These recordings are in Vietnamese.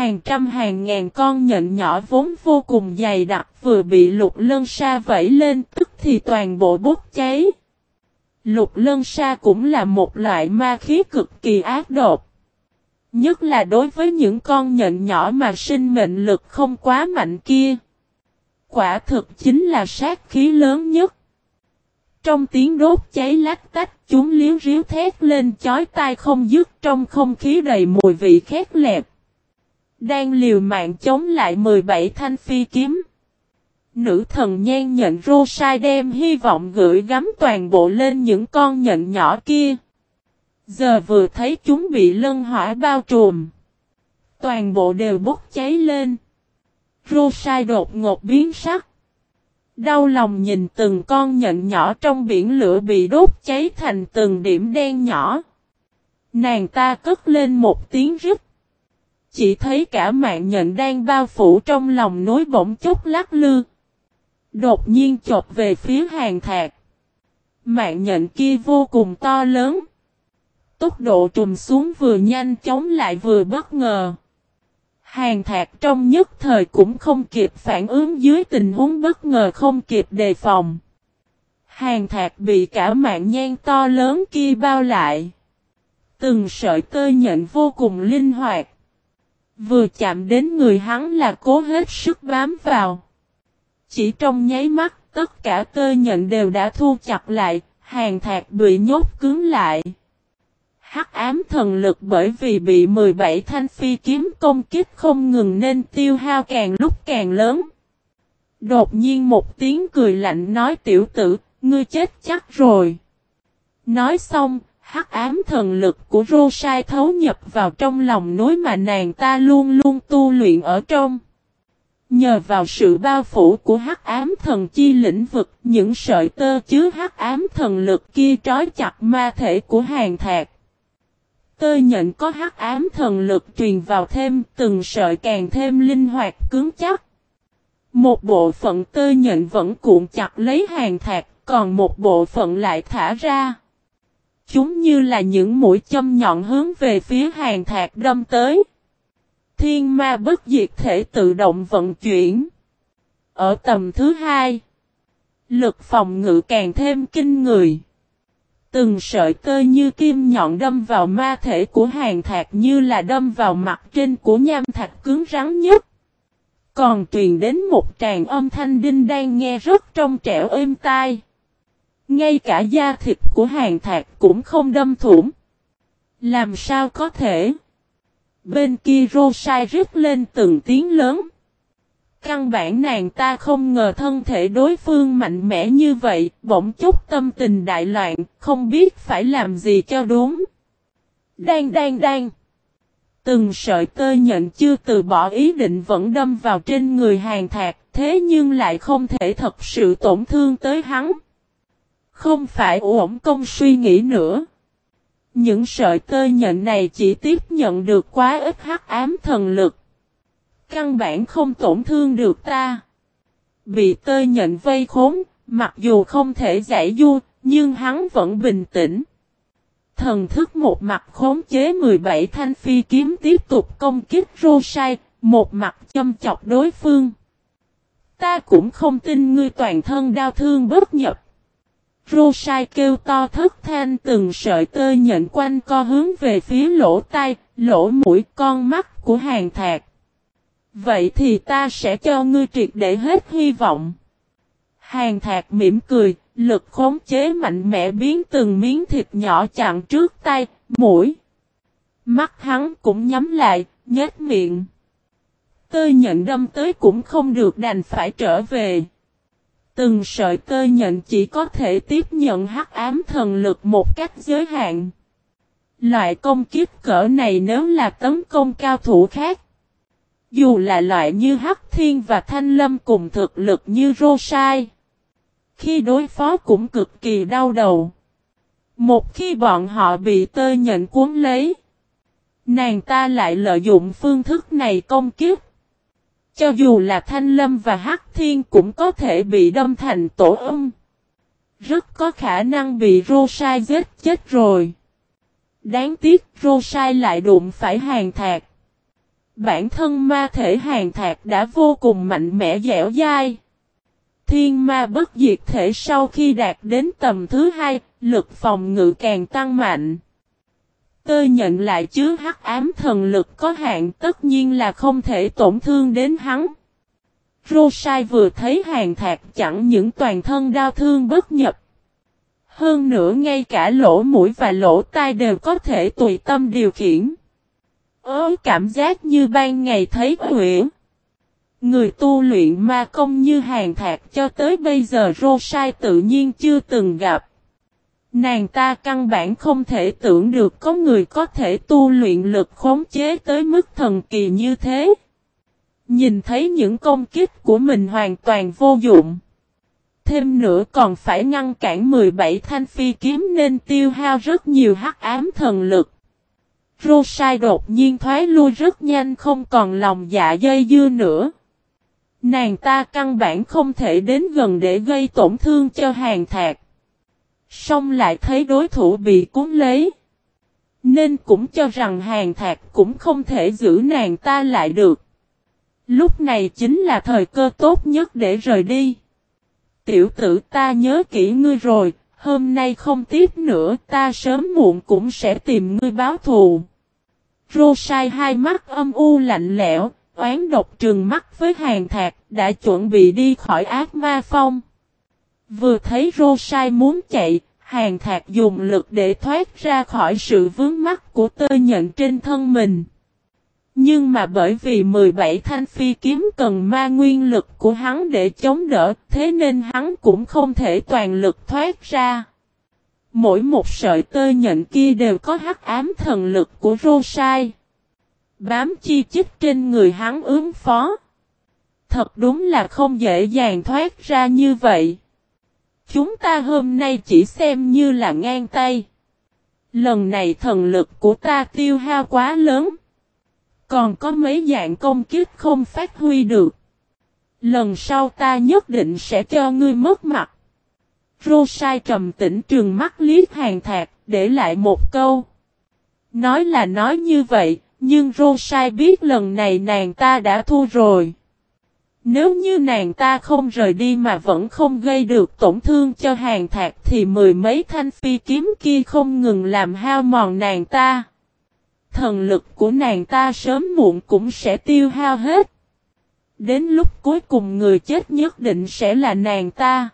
hàng trăm hàng ngàn con nhện nhỏ vốn vô cùng dày đặc vừa bị lục lân sa vẩy lên tức thì toàn bộ bốc cháy. Lục lân sa cũng là một loại ma khí cực kỳ ác độc. Nhất là đối với những con nhện nhỏ mà sinh mệnh lực không quá mạnh kia. Quả thực chính là sát khí lớn nhất. Trong tiếng đốt cháy lách tách chúng liếu riếu thét lên chói tai không dứt trong không khí đầy mùi vị khét lẹt. Đang liều mạng chống lại 17 thanh phi kiếm. Nữ thần nhan nhện Rosai đem hy vọng gửi gắm toàn bộ lên những con nhện nhỏ kia. Giờ vừa thấy chúng bị lân hỏa bao trùm. Toàn bộ đều bốc cháy lên. Rosai đột ngột biến sắc. Đau lòng nhìn từng con nhện nhỏ trong biển lửa bị đốt cháy thành từng điểm đen nhỏ. Nàng ta cất lên một tiếng rít. Chỉ thấy cả mạng nhện đang bao phủ trong lòng núi bỗng chốc lắc lư. Đột nhiên chộp về phía Hàn Thạc. Mạng nhện kia vô cùng to lớn. Tốc độ trùm xuống vừa nhanh chóng lại vừa bất ngờ. Hàn Thạc trong nhất thời cũng không kịp phản ứng dưới tình huống bất ngờ không kịp đề phòng. Hàn Thạc bị cả mạng nhang to lớn kia bao lại. Từng sợi tơ nhện vô cùng linh hoạt. Vừa chạm đến người hắn là cố hết sức bám vào. Chỉ trong nháy mắt tất cả tơ nhện đều đã thu chặt lại, Hàn Thạc bị nhốt cứng lại. Hắc ám thần lực bởi vì bị 17 thanh phi kiếm công kích không ngừng nên tiêu hao càng lúc càng lớn. Đột nhiên một tiếng cười lạnh nói tiểu tử, ngươi chết chắc rồi. Nói xong, hắc ám thần lực của Rosai thấu nhập vào trong lòng núi mà nàng ta luôn luôn tu luyện ở trong. Nhờ vào sự bao phủ của hắc ám thần chi lĩnh vực, những sợi tơ chứa hắc ám thần lực kia trói chặt ma thể của Hàn Thạc. Tơ nhện có hắc ám thần lực truyền vào thêm, từng sợi càng thêm linh hoạt cứng chắc. Một bộ phận tơ nhện vẫn cuộn chặt lấy Hàn Thạc, còn một bộ phận lại thả ra. Chúng như là những mũi châm nhọn hướng về phía Hàn Thạc đâm tới. Thiên ma bất diệt thể tự động vận chuyển. Ở tầm thứ hai, lực phòng ngự càng thêm kinh người. Từng sợi tơ như kim nhọn đâm vào ma thể của Hàn Thạc như là đâm vào mặt trên của nham thạch cứng rắn nhất. Còn truyền đến một tràng âm thanh đinh đang nghe rất trong trẻo êm tai. Ngay cả da thịt của Hàn Thạc cũng không đâm thủng. Làm sao có thể? Bên kia Rosai rít lên từng tiếng lớn. Căn bản nàng ta không ngờ thân thể đối phương mạnh mẽ như vậy, bỗng chốc tâm tình đại loạn, không biết phải làm gì cho đúng. Đang. Từng sợi tơ nhện chưa từ bỏ ý định vẫn đâm vào trên người Hàn Thạc, thế nhưng lại không thể thật sự tổn thương tới hắn. Không phải uổng công suy nghĩ nữa. Những sợi tơ nhện này chỉ tiếp nhận được quá ít hắc ám thần lực. Căn bản không tổn thương được ta. Bị tơ nhện vây khốn, mặc dù không thể giải du, nhưng hắn vẫn bình tĩnh. Thần thức một mặt khống chế 17 thanh phi kiếm tiếp tục công kích Rosai, một mặt châm chọc đối phương. Ta cũng không tin ngươi toàn thân đau thương bất nhập. Rosai kêu to thất thanh, từng sợi tơ nhện quanh co hướng về phía lỗ tai, lỗ mũi, con mắt của Hàn Thạc. Vậy thì ta sẽ cho ngươi triệt để hết hy vọng. Hàn Thạc mỉm cười, lực khống chế mạnh mẽ biến từng miếng thịt nhỏ chặn trước tay, mũi. Mắt hắn cũng nhắm lại, nhếch miệng. Tơ nhện đâm tới cũng không được đành phải trở về. Từng sợi tơ nhện chỉ có thể tiếp nhận hắc ám thần lực một cách giới hạn. Loại công kích cỡ này nếu là tấn công cao thủ khác, dù là loại như Hắc Thiên và Thanh Lâm cùng thực lực như Rosai, khi đối phó cũng cực kỳ đau đầu. Một khi bọn họ bị tơ nhện cuốn lấy, nàng ta lại lợi dụng phương thức này công kích. Cho dù là Thanh Lâm và Hắc Thiên cũng có thể bị đâm thành tổ ong. Rất có khả năng bị Rosai giết chết rồi. Đáng tiếc Rosai lại đụng phải Hàn Thạc. Bản thân ma thể Hàn Thạc đã vô cùng mạnh mẽ dẻo dai. Thiên ma bất diệt thể sau khi đạt đến tầm thứ 2, lực phòng ngự càng tăng mạnh. Tơ nhận lại chứa hắc ám thần lực có hạn, tất nhiên là không thể tổn thương đến hắn. Rosai vừa thấy Hàn Thạc chẳng những toàn thân đau thương bất nhập. Hơn nữa ngay cả lỗ mũi và lỗ tai đều có thể tùy tâm điều khiển. Cảm giác như ban ngày thấy Uyển. Người tu luyện ma công như Hàn Thạc cho tới bây giờ Rosai tự nhiên chưa từng gặp. Nàng ta căn bản không thể tưởng được có người có thể tu luyện lực khống chế tới mức thần kỳ như thế. Nhìn thấy những công kích của mình hoàn toàn vô dụng. Thêm nữa còn phải ngăn cản 17 thanh phi kiếm nên tiêu hao rất nhiều hắc ám thần lực. Rosai đột nhiên thoái lui rất nhanh, không còn lòng dạ dây dưa nữa. Nàng ta căn bản không thể đến gần để gây tổn thương cho Hàn Thạc. Xong lại thấy đối thủ bị cuốn lấy. Nên cũng cho rằng Hàn Thạc cũng không thể giữ nàng ta lại được. Lúc này chính là thời cơ tốt nhất để rời đi. Tiểu tử, ta nhớ kỹ ngươi rồi, hôm nay không tiếp nữa, ta sớm muộn cũng sẽ tìm ngươi báo thù. Rosai hai mắt âm u lạnh lẽo, oán độc trừng mắt với Hàn Thạc, đã chuẩn bị đi khỏi ác ma phong. Vừa thấy Rosai muốn chạy, Hàn Thạc dùng lực để thoát ra khỏi sự vướng mắc của tơ nhện trên thân mình. Nhưng mà bởi vì 17 thanh phi kiếm cần ma nguyên lực của hắn để chống đỡ, thế nên hắn cũng không thể toàn lực thoát ra. Mỗi một sợi tơ nhện kia đều có hắc ám thần lực của Rosai. Bám chi chít trên người hắn ứng phó. Thật đúng là không dễ dàng thoát ra như vậy. Chúng ta hôm nay chỉ xem như là ngang tay. Lần này thần lực của ta tiêu hao quá lớn. Còn có mấy dạng công kích không phát huy được. Lần sau ta nhất định sẽ cho ngươi mất mặt. Rosai trầm tĩnh trừng mắt liếc Hàn Thạc, để lại một câu. Nói là nói như vậy, nhưng Rosai biết lần này nàng ta đã thua rồi. Nếu như nàng ta không rời đi mà vẫn không gây được tổn thương cho Hàn Thạc thì 10 mấy thanh phi kiếm kia không ngừng làm hao mòn nàng ta. Thần lực của nàng ta sớm muộn cũng sẽ tiêu hao hết. Đến lúc cuối cùng người chết nhất định sẽ là nàng ta.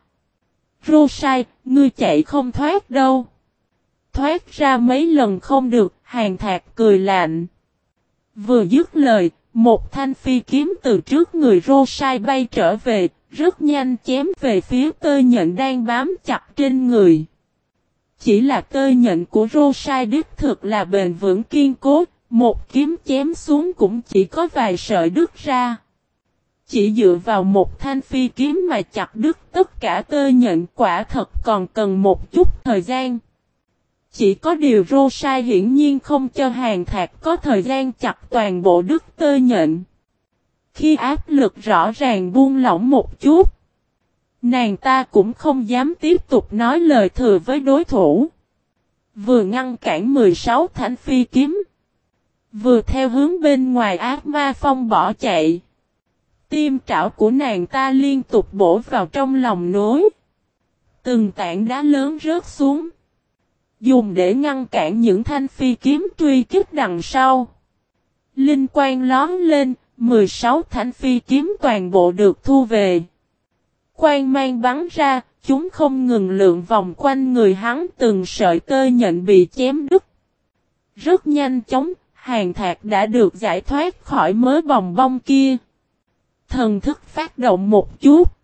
Rosai, ngươi chạy không thoát đâu. Thoát ra mấy lần không được, Hàn Thạc cười lạnh. Vừa dứt lời, một thanh phi kiếm từ trước người Rosai bay trở về, rất nhanh chém về phía tơ nhện đang bám chặt trên người. Chỉ là tơ nhện của Rosai đích thực là bền vững kiên cố, một kiếm chém xuống cũng chỉ có vài sợi đứt ra. Chỉ dựa vào một thanh phi kiếm mà chặt đứt tất cả tơ nhện quả thật còn cần một chút thời gian. Chỉ có điều Rosai hiển nhiên không cho Hàn Thạc có thời gian chặt toàn bộ đứt tơ nhện. Khi áp lực rõ ràng buông lỏng một chút, nàng ta cũng không dám tiếp tục nói lời thừa với đối thủ. Vừa ngăn cản 16 thanh phi kiếm, vừa theo hướng bên ngoài ác ma phong bỏ chạy. Tiêm trảo của nàng ta liên tục bổ vào trong lòng núi. Từng tảng đá lớn rớt xuống, dùng để ngăn cản những thanh phi kiếm truy kích đằng sau. Linh quang lóm lên, 16 thanh phi kiếm toàn bộ được thu về. Quang mang bắn ra, chúng không ngừng lượn vòng quanh người hắn, từng sợi tơ nhện bị chém đứt. Rất nhanh chóng, Hàn Thạc đã được giải thoát khỏi mớ bòng bong kia. Thần thức phát động một chút.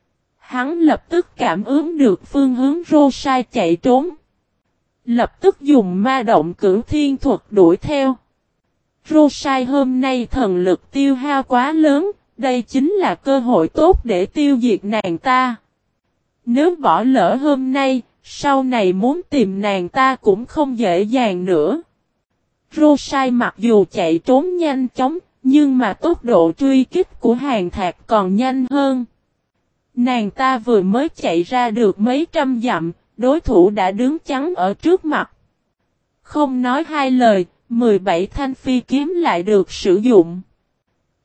Hắn lập tức cảm ứng được phương hướng Rosai chạy trốn. Lập tức dùng ma động cửu thiên thuật đuổi theo. Rosai hôm nay thần lực tiêu hao quá lớn, đây chính là cơ hội tốt để tiêu diệt nàng ta. Nếu bỏ lỡ hôm nay, sau này muốn tìm nàng ta cũng không dễ dàng nữa. Rosai mặc dù chạy trốn nhanh chóng, nhưng mà tốc độ truy kích của Hàn Thạc còn nhanh hơn. Nàng ta vừa mới chạy ra được mấy trăm dặm, đối thủ đã đứng chắn ở trước mặt. Không nói hai lời, 17 thanh phi kiếm lại được sử dụng.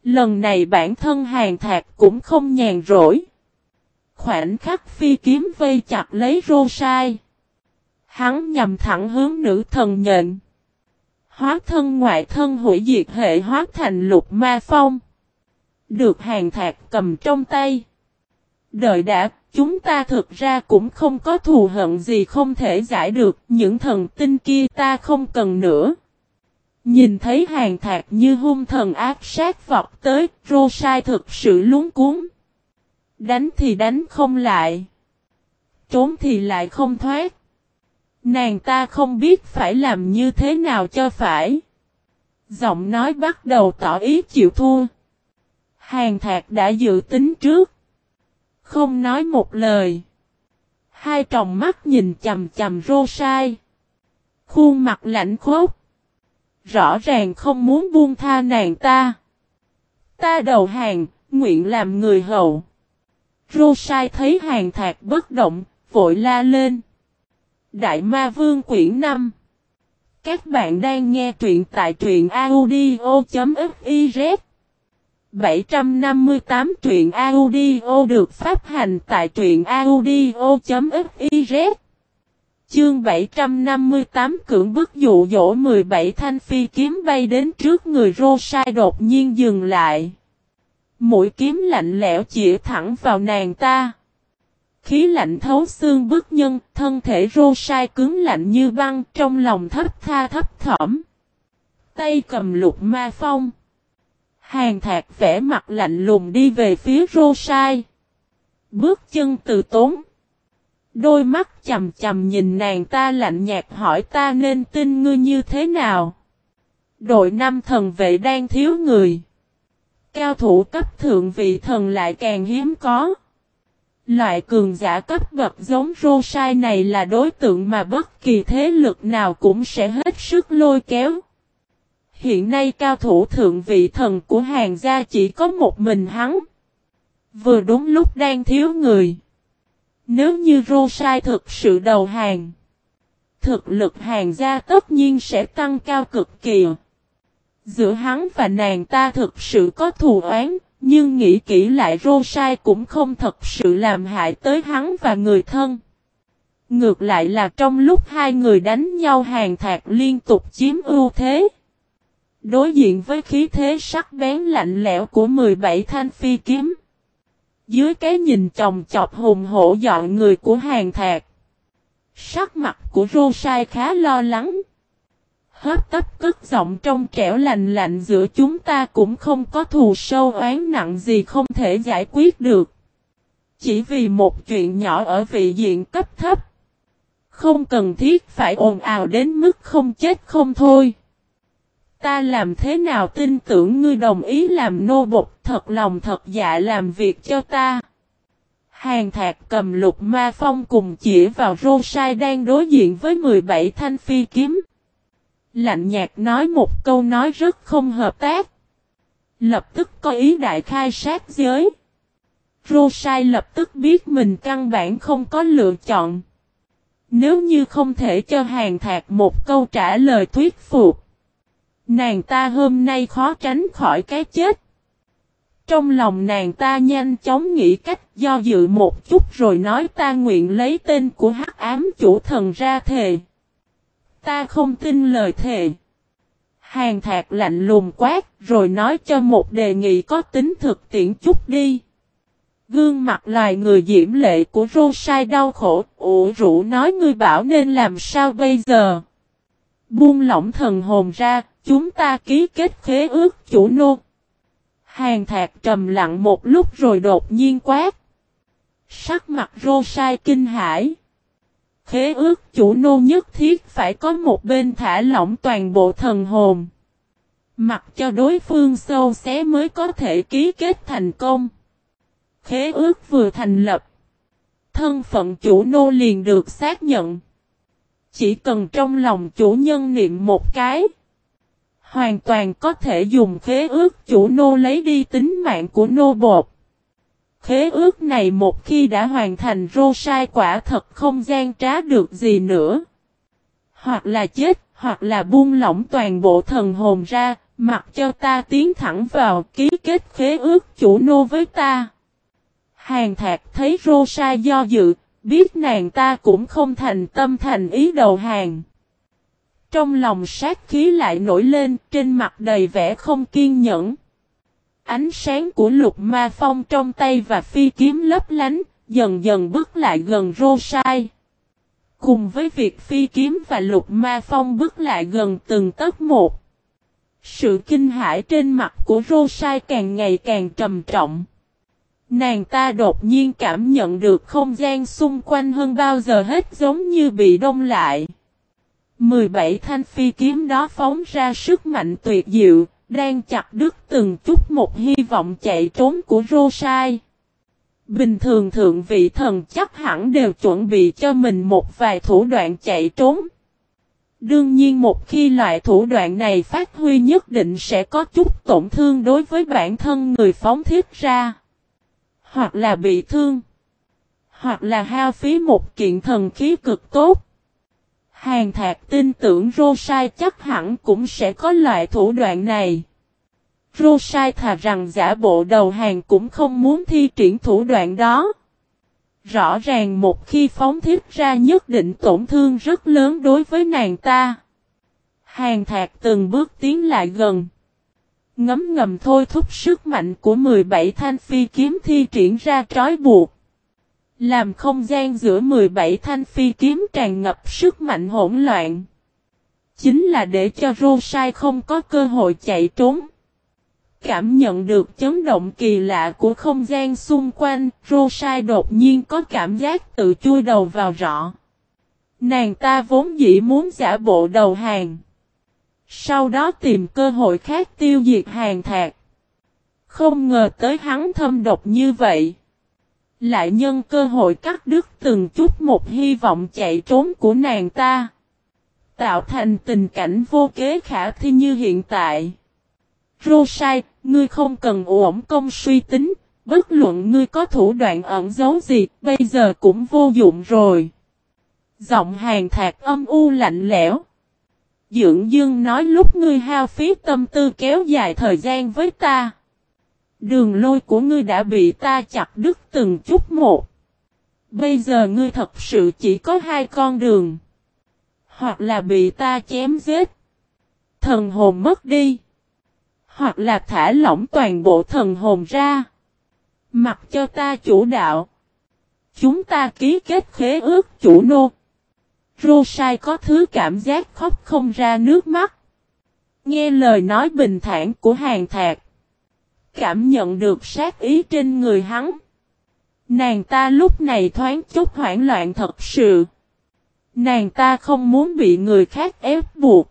Lần này bản thân Hàn Thạc cũng không nhàn rỗi. Khoảnh khắc phi kiếm vây chặt lấy Rosai. Hắn nhằm thẳng hướng nữ thần nhện. Hóa thân ngoại thân hủy diệt hệ hóa thành lục ma phong. Được Hàn Thạc cầm trong tay. Đợi đã, chúng ta thực ra cũng không có thù hận gì không thể giải được, những thần tinh kia ta không cần nữa. Nhìn thấy Hàn Thạc như hung thần ác sát vọt tới, Rosai thực sự luống cuống. Đánh thì đánh không lại. Trốn thì lại không thoát. Nàng ta không biết phải làm như thế nào cho phải. Giọng nói bắt đầu tỏ ý chịu thua. Hàn Thạc đã dự tính trước. Không nói một lời. Hai tròng mắt nhìn chằm chằm Rosai. Khuôn mặt lạnh khốc. Rõ ràng không muốn buông tha nàng ta. Ta đầu hàng, nguyện làm người hầu. Rosai thấy Hàn Thạc bất động, vội la lên. Đại Ma Vương quyển 5. Các bạn đang nghe truyện tại truyện audio.fiz. 758 truyện audio được phát hành tại truyện audio.fiz. Chương 758 cưỡng bức dụ dỗ 17 thanh phi kiếm bay đến trước người Rosai đột nhiên dừng lại. Mũi kiếm lạnh lẽo chĩa thẳng vào nàng ta. Khí lạnh thấu xương bức nhân, thân thể Rosai cứng lạnh như băng, trong lòng thấp tha thấp thỏm. Tay cầm lục ma phong. Hàn Thạc vẽ mặt lạnh lùng đi về phía Rosai. Bước chân từ tốn. Đôi mắt chầm chầm nhìn nàng ta lạnh nhạt hỏi ta nên tin ngươi như thế nào. Đội 5 thần vệ đang thiếu người. Cao thủ cấp thượng vị thần lại càng hiếm có. Loại cường giả cấp bậc giống Rosai này là đối tượng mà bất kỳ thế lực nào cũng sẽ hết sức lôi kéo. Hiện nay cao thủ thượng vị thần của Hàn gia chỉ có một mình hắn. Vừa đúng lúc đang thiếu người. Nếu như Rosai thực sự đầu hàng, thực lực Hàn gia tất nhiên sẽ tăng cao cực kỳ. Giữa hắn và nàng ta thực sự có thù oán, nhưng nghĩ kỹ lại Rosai cũng không thật sự làm hại tới hắn và người thân. Ngược lại là trong lúc hai người đánh nhau Hàn Thạc liên tục chiếm ưu thế. Đối diện với khí thế sắc bén lạnh lẽo của 17 thanh phi kiếm. Dưới cái nhìn chòng chọc hùng hổ dọn người của Hàn Thạc. Sắc mặt của Rosai khá lo lắng. Hấp tấp cất giọng trong trẻo lạnh lạnh giữa chúng ta cũng không có thù sâu oán nặng gì không thể giải quyết được. Chỉ vì một chuyện nhỏ ở vị diện cấp thấp. Không cần thiết phải ồn ào đến mức không chết không thôi. Ta làm thế nào tin tưởng ngươi đồng ý làm nô bộc thật lòng thật dạ làm việc cho ta. Hàn Thạc cầm lục ma phong cùng chỉ vào Rosai đang đối diện với 17 thanh phi kiếm. Lạnh nhạt nói một câu nói rất không hợp tác. Lập tức có ý đại khai sát giới. Rosai lập tức biết mình căn bản không có lựa chọn. Nếu như không thể cho Hàn Thạc một câu trả lời thuyết phục, nàng ta hôm nay khó tránh khỏi cái chết. Trong lòng nàng ta nhanh chóng nghĩ cách do dự một chút rồi nói ta nguyện lấy tên của Hắc Ám Chủ Thần ra thề. Ta không tin lời thề. Hàn Thạc lạnh lùng quát rồi nói cho một đề nghị có tính thực tiễn chút đi. Gương mặt loài người diễm lệ của Rosai đau khổ, ủ rũ nói ngươi bảo nên làm sao bây giờ. Buông lỏng thần hồn ra, chúng ta ký kết khế ước chủ nô. Hàn Thạc trầm lặng một lúc rồi đột nhiên quát. Sắc mặt Rosai kinh hãi. Khế ước chủ nô nhất thiết phải có một bên thả lỏng toàn bộ thần hồn. Mặc cho đối phương sâu xé mới có thể ký kết thành công. Khế ước vừa thành lập. Thân phận chủ nô liền được xác nhận. Chỉ cần trong lòng chủ nhân niệm một cái. Hoàn toàn có thể dùng khế ước chủ nô lấy đi tính mạng của nô bột. Khế ước này một khi đã hoàn thành Rosai quả thật không gian trá được gì nữa. Hoặc là chết, hoặc là buông lỏng toàn bộ thần hồn ra, Mặc cho ta tiến thẳng vào ký kết khế ước chủ nô với ta. Hàn Thạc thấy Rosai do dự, biết nàng ta cũng không thành tâm thành ý đầu hàng. Trong lòng sát khí lại nổi lên, trên mặt đầy vẻ không kiên nhẫn. Ánh sáng của Lục Ma Phong trong tay và phi kiếm lấp lánh, dần dần bước lại gần Rosai. Cùng với việc phi kiếm và Lục Ma Phong bước lại gần từng tấc một, sự kinh hãi trên mặt của Rosai càng ngày càng trầm trọng. Nàng ta đột nhiên cảm nhận được không gian xung quanh hơn bao giờ hết giống như bị đông lại. 17 thanh phi kiếm đó phóng ra sức mạnh tuyệt diệu, đang chặt đứt từng chút một hy vọng chạy trốn của Rosai. Bình thường thượng vị thần chắc hẳn đều chuẩn bị cho mình một vài thủ đoạn chạy trốn. Đương nhiên một khi loại thủ đoạn này phát huy nhất định sẽ có chút tổn thương đối với bản thân người phóng thiết ra. Hoặc là bị thương. Hoặc là hao phí một kiện thần khí cực tốt. Hàn Thạc tin tưởng Rosai chắc hẳn cũng sẽ có loại thủ đoạn này. Rosai thà rằng giả bộ đầu hàng cũng không muốn thi triển thủ đoạn đó. Rõ ràng một khi phóng thiết ra nhất định tổn thương rất lớn đối với nàng ta. Hàn Thạc từng bước tiến lại gần. Ngấm ngầm thôi thúc sức mạnh của 17 thanh phi kiếm thi triển ra trói buộc. Làm không gian giữa 17 thanh phi kiếm tràn ngập sức mạnh hỗn loạn. Chính là để cho Rosai không có cơ hội chạy trốn. Cảm nhận được chấn động kỳ lạ của không gian xung quanh, Rosai đột nhiên có cảm giác tự chui đầu vào rọ. Nàng ta vốn dĩ muốn giả bộ đầu hàng. Sau đó tìm cơ hội khác tiêu diệt Hàn Thạc. Không ngờ tới hắn thâm độc như vậy. Lại nhân cơ hội cắt đứt từng chút một hy vọng chạy trốn của nàng ta. Tạo thành tình cảnh vô kế khả thi như hiện tại. Rosai, ngươi không cần uổng công suy tính, bất luận ngươi có thủ đoạn ẩn giấu gì, bây giờ cũng vô dụng rồi. Giọng Hàn Thạc âm u lạnh lẽo. Dưỡng Dương nói lúc ngươi hao phí tâm tư kéo dài thời gian với ta. Đường lôi của ngươi đã bị ta chặt đứt từng chút một. Bây giờ ngươi thật sự chỉ có hai con đường. Hoặc là bị ta chém giết. Thần hồn mất đi. Hoặc là thả lỏng toàn bộ thần hồn ra. Mặc cho ta chủ đạo. Chúng ta ký kết khế ước chủ nô. Rosai có thứ cảm giác khóc không ra nước mắt. Nghe lời nói bình thản của Hàn Thạc. Cảm nhận được sát ý trên người hắn. Nàng ta lúc này thoáng chút hoảng loạn thật sự. Nàng ta không muốn bị người khác ép buộc.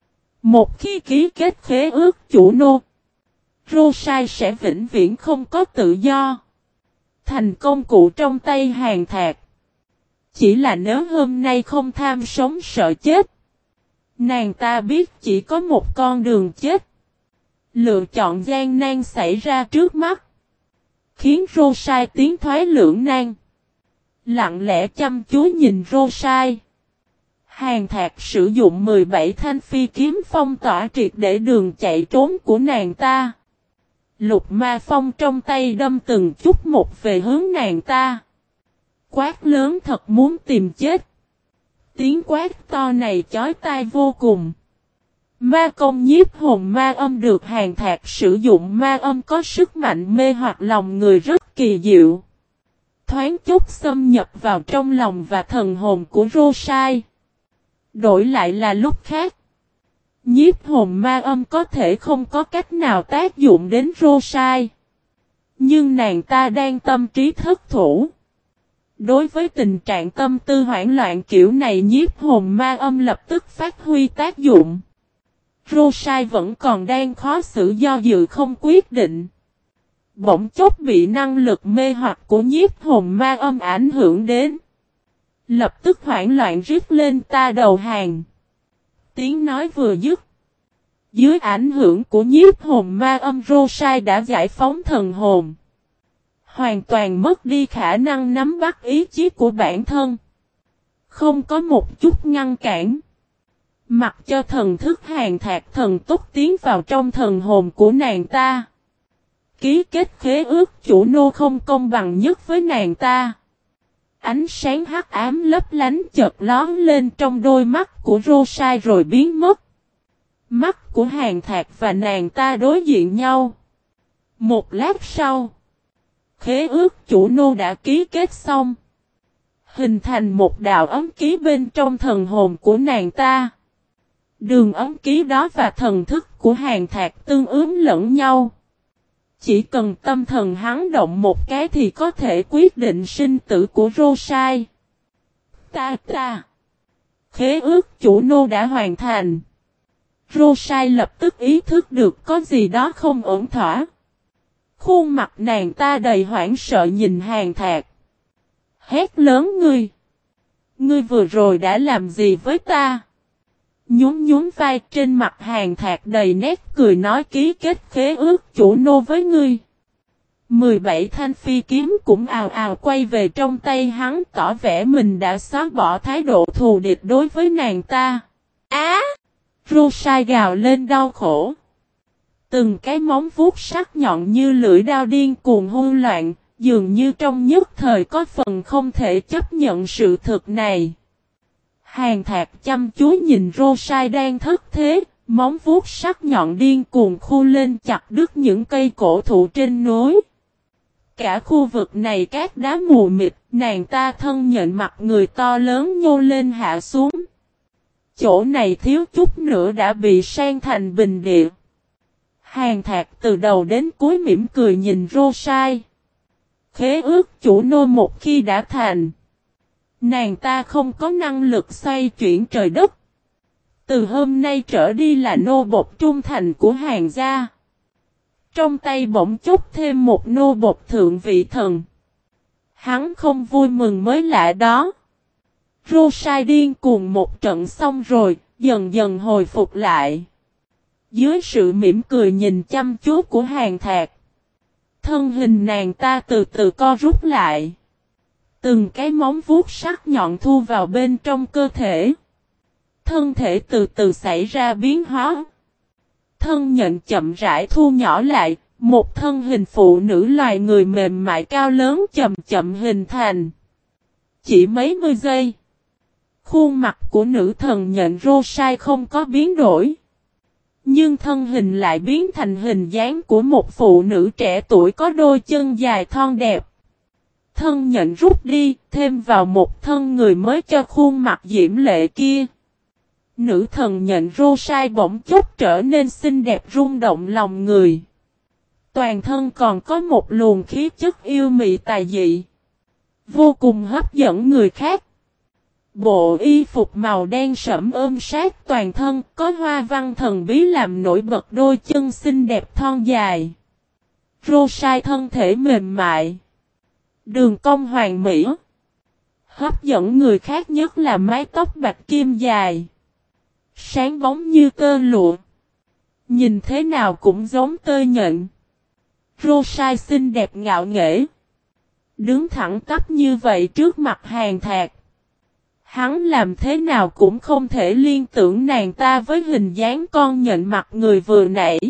Một khi ký kết khế ước chủ nô, Rosai sẽ vĩnh viễn không có tự do. Thành công cụ trong tay Hàn Thạc. Chỉ là nếu hôm nay không tham sống sợ chết. Nàng ta biết chỉ có một con đường chết. Lựa chọn gian nan xảy ra trước mắt. Khiến Rosai tiến thoái lưỡng nan. Lặng lẽ chăm chú nhìn Rosai. Hàn Thạc sử dụng 17 thanh phi kiếm phong tỏa triệt để đường chạy trốn của nàng ta. Lục Ma Phong trong tay đâm từng chút một về hướng nàng ta. Quát lớn thật muốn tìm chết. Tiếng quát to này chói tai vô cùng. Ma công nhiếp hồn ma âm được Hàn Thạc sử dụng ma âm có sức mạnh mê hoặc lòng người rất kỳ diệu. Thoáng chút xâm nhập vào trong lòng và thần hồn của Rosai. Đổi lại là lúc khác. Nhiếp hồn ma âm có thể không có cách nào tác dụng đến Rosai. Nhưng nàng ta đang tâm trí thất thủ. Đối với tình trạng tâm tư hoảng loạn kiểu này nhiếp hồn ma âm lập tức phát huy tác dụng. Rosai vẫn còn đang khó xử do dự không quyết định. Bỗng chốc bị năng lực mê hoặc của nhiếp hồn ma âm ảnh hưởng đến. Lập tức hoảng loạn rít lên ta đầu hàng. Tiếng nói vừa dứt. Dưới ảnh hưởng của nhiếp hồn ma âm Rosai đã giải phóng thần hồn. Hoàn toàn mất đi khả năng nắm bắt ý chí của bản thân. Không có một chút ngăn cản. Mặc cho thần thức Hàn Thạc thần túc tiến vào trong thần hồn của nàng ta. Ký kết khế ước chủ nô không công bằng nhất với nàng ta. Ánh sáng hắc ám lấp lánh chợt lóe lên trong đôi mắt của Rosai rồi biến mất. Mắt của Hàn Thạc và nàng ta đối diện nhau. Một lát sau, khế ước chủ nô đã ký kết xong. Hình thành một đạo ấm ký bên trong thần hồn của nàng ta. Đường ấm ký đó và thần thức của Hàn Thạc tương ứng lẫn nhau. Chỉ cần tâm thần hắn động một cái thì có thể quyết định sinh tử của Rosai. Khế ước chủ nô đã hoàn thành. Rosai lập tức ý thức được có gì đó không ổn thỏa. Khuôn mặt nàng ta đầy hoảng sợ nhìn Hàn Thạc. Hét lớn ngươi. Ngươi vừa rồi đã làm gì với ta? Nhún vai trên mặt Hàn Thạc đầy nét cười nói ký kết khế ước chủ nô với ngươi. 17 thanh phi kiếm cũng ào ào quay về trong tay hắn tỏ vẻ mình đã xóa bỏ thái độ thù địch đối với nàng ta. Rosai gào lên đau khổ. Từng cái móng vuốt sắc nhọn như lưỡi dao điên cuồng hỗn loạn, dường như trong nhất thời có phần không thể chấp nhận sự thực này. Hàn Thạc chăm chú nhìn Rosai đang thất thế, móng vuốt sắc nhọn điên cuồng khu lên chặt đứt những cây cổ thụ trên núi. Cả khu vực này cát đá mù mịt, nàng ta thân nhện mặt người to lớn nhô lên hạ xuống. Chỗ này thiếu chút nữa đã bị san thành bình địa. Hàn Thạc từ đầu đến cuối mỉm cười nhìn Rosai. Khế ước chủ nô một khi đã thành. Nàng ta không có năng lực xoay chuyển trời đất. Từ hôm nay trở đi là nô bộc trung thành của Hàn gia. Trong tay bỗng chốc thêm một nô bộc thượng vị thần. Hắn không vui mừng mới lạ đó. Rosai điên cuồng một trận xong rồi, dần dần hồi phục lại. Dưới sự mỉm cười nhìn chăm chú của Hàn Thạc. Thân hình nàng ta từ từ co rút lại. Từng cái móng vuốt sắc nhọn thu vào bên trong cơ thể. Thân thể từ từ xảy ra biến hóa. Thân nhện chậm rãi thu nhỏ lại, một thân hình phụ nữ loài người mềm mại cao lớn chậm chậm hình thành. Chỉ mấy mươi giây. Khuôn mặt của nữ thần nhện Rosai không có biến đổi. Nhưng thân hình lại biến thành hình dáng của một phụ nữ trẻ tuổi có đôi chân dài thon đẹp. Thân nhện rút đi, thêm vào một thân người mới cho khuôn mặt diễm lệ kia. Nữ thần nhện Rosai bỗng chốc trở nên xinh đẹp rung động lòng người. Toàn thân còn có một luồng khí chất yêu mị tài dị. Vô cùng hấp dẫn người khác. Bộ y phục màu đen sẫm ôm sát toàn thân, có hoa văn thần bí làm nổi bật đôi chân xinh đẹp thon dài. Rosai thân thể mềm mại. Đường cong hoàn mỹ. Hấp dẫn người khác nhất là mái tóc bạch kim dài. Sáng bóng như tơ lụa. Nhìn thế nào cũng giống tơ nhện. Rosai xinh đẹp ngạo nghễ. Đứng thẳng tắp như vậy trước mặt Hàn Thạc. Hắn làm thế nào cũng không thể liên tưởng nàng ta với hình dáng con nhện mặt người vừa nãy.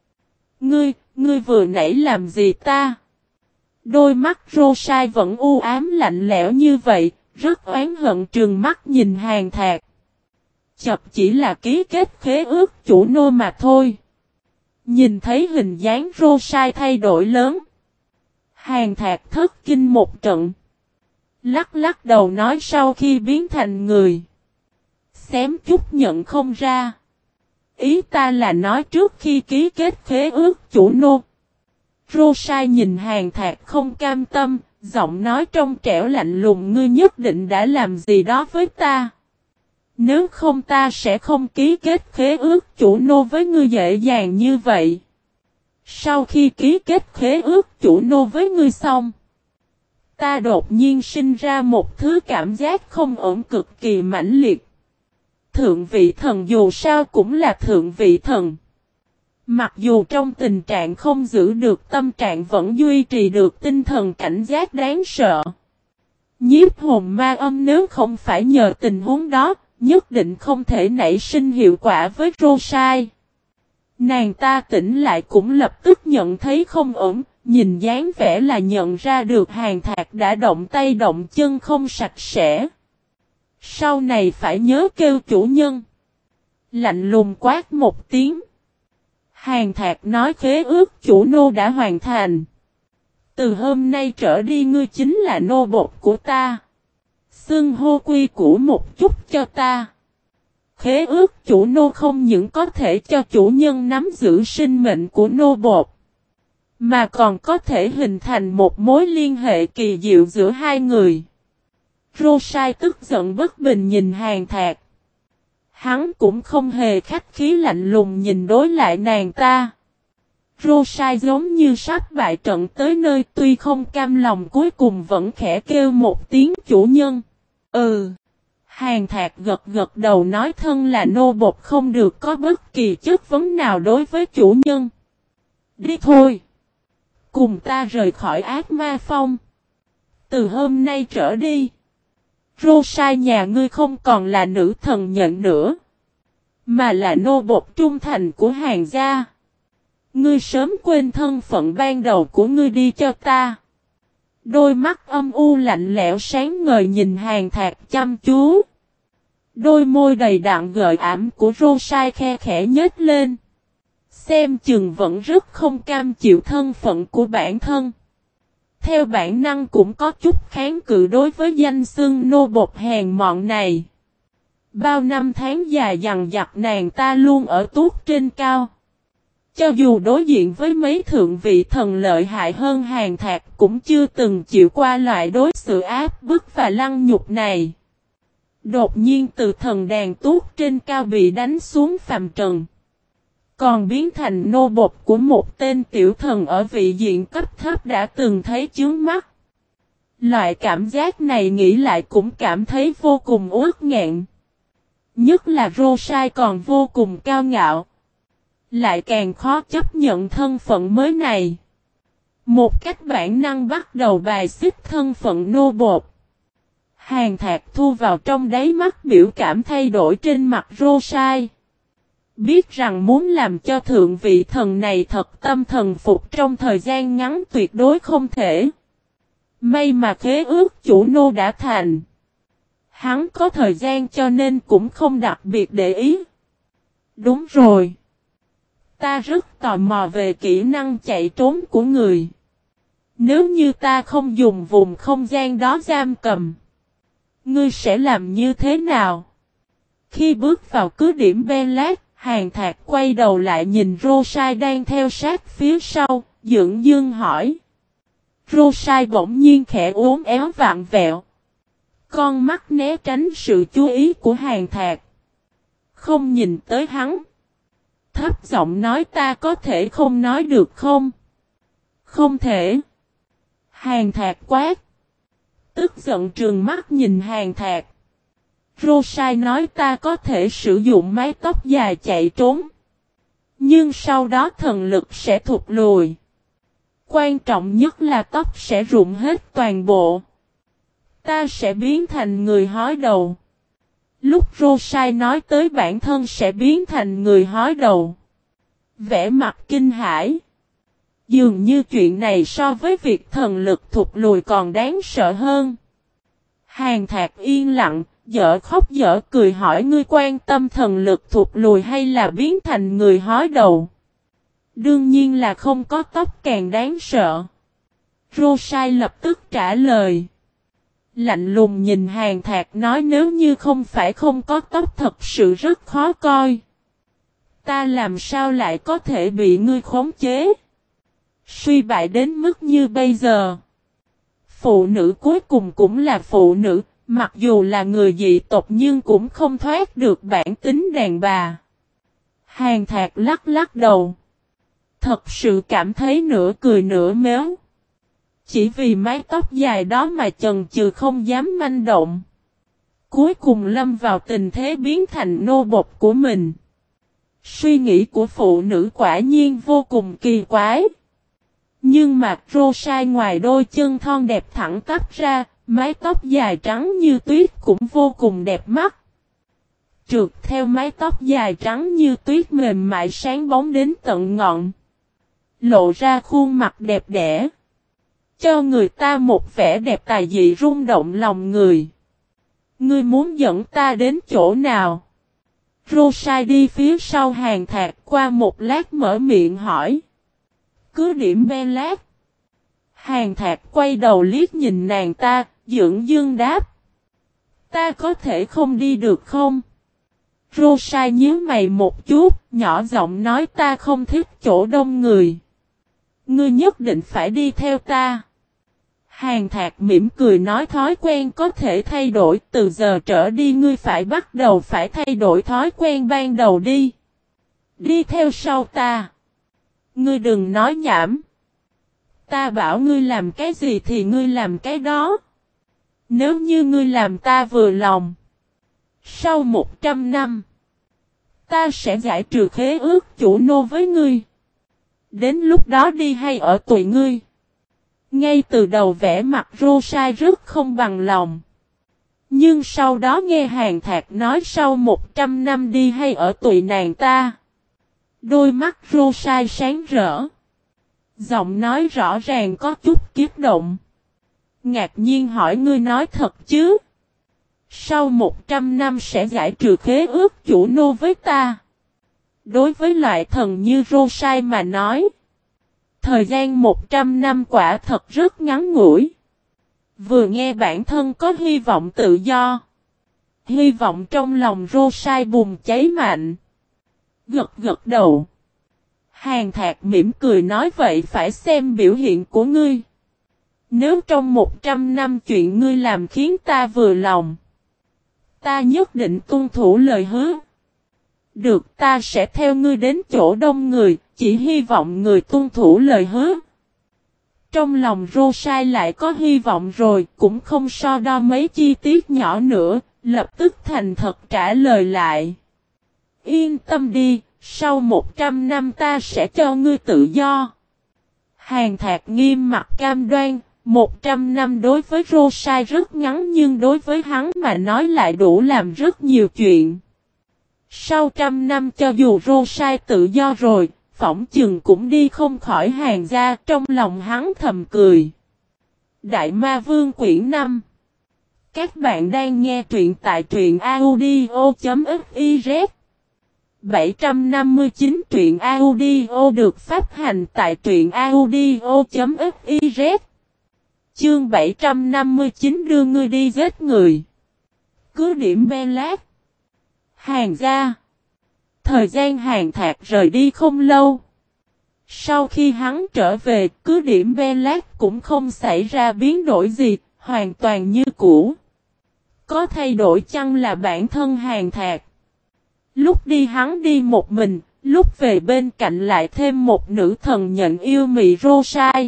Ngươi vừa nãy làm gì ta? Đôi mắt Rosai vẫn u ám lạnh lẽo như vậy, rất oán hận trừng mắt nhìn Hàn Thạc. Chập chỉ là ký kết khế ước chủ nô mà thôi. Nhìn thấy hình dáng Rosai thay đổi lớn. Hàn Thạc thất kinh một trận. Lắc đầu nói sau khi biến thành người. Xém chút nhận không ra. Ý ta là nói trước khi ký kết khế ước chủ nô. Rosai nhìn Hàn Thạc không cam tâm, giọng nói trong trẻo lạnh lùng ngươi nhất định đã làm gì đó với ta. Nếu không ta sẽ không ký kết khế ước chủ nô với ngươi dễ dàng như vậy. Sau khi ký kết khế ước chủ nô với ngươi xong. Ta đột nhiên sinh ra một thứ cảm giác không ổn cực kỳ mãnh liệt. Thượng vị thần dù sao cũng là thượng vị thần. Mặc dù trong tình trạng không giữ được tâm trạng vẫn duy trì được tinh thần cảnh giác đáng sợ. Nhiếp hồn ma âm nếu không phải nhờ tình huống đó, nhất định không thể nảy sinh hiệu quả với Rosai. Nàng ta tỉnh lại cũng lập tức nhận thấy không ổn, nhìn dáng vẻ là nhận ra được Hàn Thạc đã động tay động chân không sạch sẽ. Sau này phải nhớ kêu chủ nhân. Lạnh lùng quát một tiếng. Hàn Thạc nói khế ước chủ nô đã hoàn thành. Từ hôm nay trở đi ngươi chính là nô bộc của ta. Xưng hô quy củ một chút cho ta. Khế ước chủ nô không những có thể cho chủ nhân nắm giữ sinh mệnh của nô bộc, mà còn có thể hình thành một mối liên hệ kỳ diệu giữa hai người. Rosai tức giận bất bình nhìn Hàn Thạc. Hắn cũng không hề khách khí lạnh lùng nhìn đối lại nàng ta. Rosai giống như sắp bại trận tới nơi tuy không cam lòng cuối cùng vẫn khẽ kêu một tiếng chủ nhân. Ừ. Hàn Thạc gật gật đầu nói thân là nô bộc không được có bất kỳ chất vấn nào đối với chủ nhân. Đi thôi. Cùng ta rời khỏi ác ma phong. Từ hôm nay trở đi. Rosai nhà ngươi không còn là nữ thần nhận nữa. Mà là nô bộc trung thành của Hàn gia. Ngươi sớm quên thân phận ban đầu của ngươi đi cho ta. Đôi mắt âm u lạnh lẽo sáng ngời nhìn Hàn Thạc chăm chú. Đôi môi đầy đặn gợi ảm của Rosai khe khẽ nhếch lên. Xem chừng vẫn rất không cam chịu thân phận của bản thân. Theo bản năng cũng có chút kháng cự đối với danh xưng nô bộc hèn mọn này. Bao năm tháng dài dằng dặc nàng ta luôn ở tuốt trên cao. Cho dù đối diện với mấy thượng vị thần lợi hại hơn Hàn Thạc cũng chưa từng chịu qua loại đối xử áp bức và lăng nhục này. Đột nhiên từ thần đàn tuốt trên cao bị đánh xuống phàm trần. Còn biến thành nô bộc của một tên tiểu thần ở vị diện cấp thấp đã từng thấy chướng mắt. Loại cảm giác này nghĩ lại cũng cảm thấy vô cùng uất nghẹn. Nhất là Rosai còn vô cùng cao ngạo. Lại càng khó chấp nhận thân phận mới này. Một cách bản năng bắt đầu bài xích thân phận nô bộc. Hàn Thạc thu vào trong đáy mắt biểu cảm thay đổi trên mặt Rosai. Biết rằng muốn làm cho thượng vị thần này thật tâm thần phục trong thời gian ngắn tuyệt đối không thể. May mà khế ước chủ nô đã thành. Hắn có thời gian cho nên cũng không đặc biệt để ý. Đúng rồi. Ta rất tò mò về kỹ năng chạy trốn của người. Nếu như ta không dùng vùng không gian đó giam cầm, ngươi sẽ làm như thế nào? Khi bước vào cứ điểm Belat, Hàn Thạc quay đầu lại nhìn Rosai đang theo sát phía sau, dửng dưng hỏi. Rosai bỗng nhiên khẽ uốn éo vặn vẹo. Con mắt né tránh sự chú ý của Hàn Thạc. Không nhìn tới hắn. Thấp giọng nói ta có thể không nói được không? Không thể. Hàn Thạc quát. Tức giận trừng mắt nhìn Hàn Thạc. Rosai nói ta có thể sử dụng mái tóc dài chạy trốn. Nhưng sau đó thần lực sẽ thụt lùi. Quan trọng nhất là tóc sẽ rụng hết toàn bộ. Ta sẽ biến thành người hói đầu. Lúc Rosai nói tới bản thân sẽ biến thành người hói đầu. Vẻ mặt kinh hãi. Dường như chuyện này so với việc thần lực thụt lùi còn đáng sợ hơn. Hàn Thạc yên lặng, dở khóc dở cười hỏi ngươi quan tâm thần lực thụt lùi hay là biến thành người hói đầu. Đương nhiên là không có tóc càng đáng sợ. Rosai lập tức trả lời. Lạnh lùng nhìn Hàn Thạc nói nếu như không phải không có tóc thật sự rất khó coi. Ta làm sao lại có thể bị ngươi khống chế? Suy bại đến mức như bây giờ. Phụ nữ cuối cùng cũng là phụ nữ, mặc dù là người dị tộc nhưng cũng không thoát được bản tính đàn bà. Hàn Thạc lắc lắc đầu. Thật sự cảm thấy nửa cười nửa méo. Chỉ vì mái tóc dài đó mà chần chừ không dám manh động. Cuối cùng lâm vào tình thế biến thành nô bộc của mình. Suy nghĩ của phụ nữ quả nhiên vô cùng kỳ quái. Nhưng mà Rosai ngoài đôi chân thon đẹp thẳng tắp ra, mái tóc dài trắng như tuyết cũng vô cùng đẹp mắt. trượt theo mái tóc dài trắng như tuyết mềm mại sáng bóng đến tận ngọn. Lộ ra khuôn mặt đẹp đẽ. Cho người ta một vẻ đẹp tài dị rung động lòng người. Ngươi muốn dẫn ta đến chỗ nào? Rosai đi phía sau Hàn Thạc qua một lát mở miệng hỏi. Cứ điểm Belat. Hàn Thạc quay đầu liếc nhìn nàng ta, dưỡng dương đáp. Ta có thể không đi được không? Rosai nhíu mày một chút, nhỏ giọng nói ta không thích chỗ đông người. Ngươi nhất định phải đi theo ta. Hàn Thạc mỉm cười nói thói quen có thể thay đổi, từ giờ trở đi ngươi phải bắt đầu phải thay đổi thói quen ban đầu đi. Đi theo sau ta. Ngươi đừng nói nhảm. Ta bảo ngươi làm cái gì thì ngươi làm cái đó. Nếu như ngươi làm ta vừa lòng. Sau 100 năm. Ta sẽ giải trừ khế ước chủ nô với ngươi. Đến lúc đó đi hay ở tùy ngươi. Ngay từ đầu vẻ mặt Rosai rất không bằng lòng. Nhưng sau đó nghe Hàn Thạc nói sau 100 năm đi hay ở tùy nàng ta. Đôi mắt Rosai sáng rỡ. Giọng nói rõ ràng có chút kiếp động. Ngạc nhiên hỏi ngươi nói thật chứ? Sau 100 năm sẽ giải trừ khế ước chủ nô với ta. Đối với loại thần như Rosai mà nói. Thời gian 100 năm quả thật rất ngắn ngủi. Vừa nghe bản thân có hy vọng tự do. Hy vọng trong lòng Rosai bùng cháy mạnh. Gật gật đầu. Hàn Thạc mỉm cười nói vậy phải xem biểu hiện của ngươi. Nếu trong 100 năm chuyện ngươi làm khiến ta vừa lòng. Ta nhất định tuân thủ lời hứa. Được ta sẽ theo ngươi đến chỗ đông người, chỉ hy vọng người tuân thủ lời hứa. Trong lòng Rosai lại có hy vọng rồi, cũng không so đo mấy chi tiết nhỏ nữa, lập tức thành thật trả lời lại. Yên tâm đi, sau 100 năm ta sẽ cho ngươi tự do. Hàn Thạc nghiêm mặt cam đoan, 100 năm đối với Rosai rất ngắn nhưng đối với hắn mà nói lại đủ làm rất nhiều chuyện. Sau 100 năm cho dù Rosai tự do rồi, phỏng chừng cũng đi không khỏi Hàn gia, trong lòng hắn thầm cười. Đại Ma Vương quyển 5. Các bạn đang nghe truyện tại truyện audio.fiz. 759 truyện audio được phát hành tại truyện audio.fiz. Chương 759 đưa ngươi đi giết người. Cứ điểm Belat. Hàn gia. Thời gian Hàn Thạc rời đi không lâu. Sau khi hắn trở về, cứ điểm Belat cũng không xảy ra biến đổi gì, hoàn toàn như cũ. Có thay đổi chăng là bản thân Hàn Thạc. Lúc đi hắn đi một mình, lúc về bên cạnh lại thêm một nữ thần nhận yêu mị Rosai.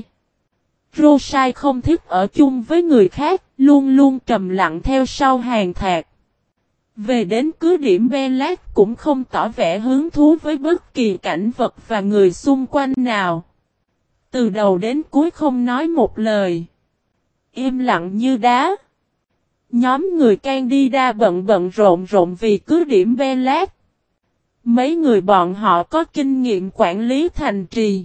Rosai không thích ở chung với người khác, luôn luôn trầm lặng theo sau Hàn Thạc. Về đến cứ điểm Belat cũng không tỏ vẻ hứng thú với bất kỳ cảnh vật và người xung quanh nào. Từ đầu đến cuối không nói một lời. Im lặng như đá. Nhóm người Candida bận rộn vì cứ điểm Belat. Mấy người bọn họ có kinh nghiệm quản lý thành trì.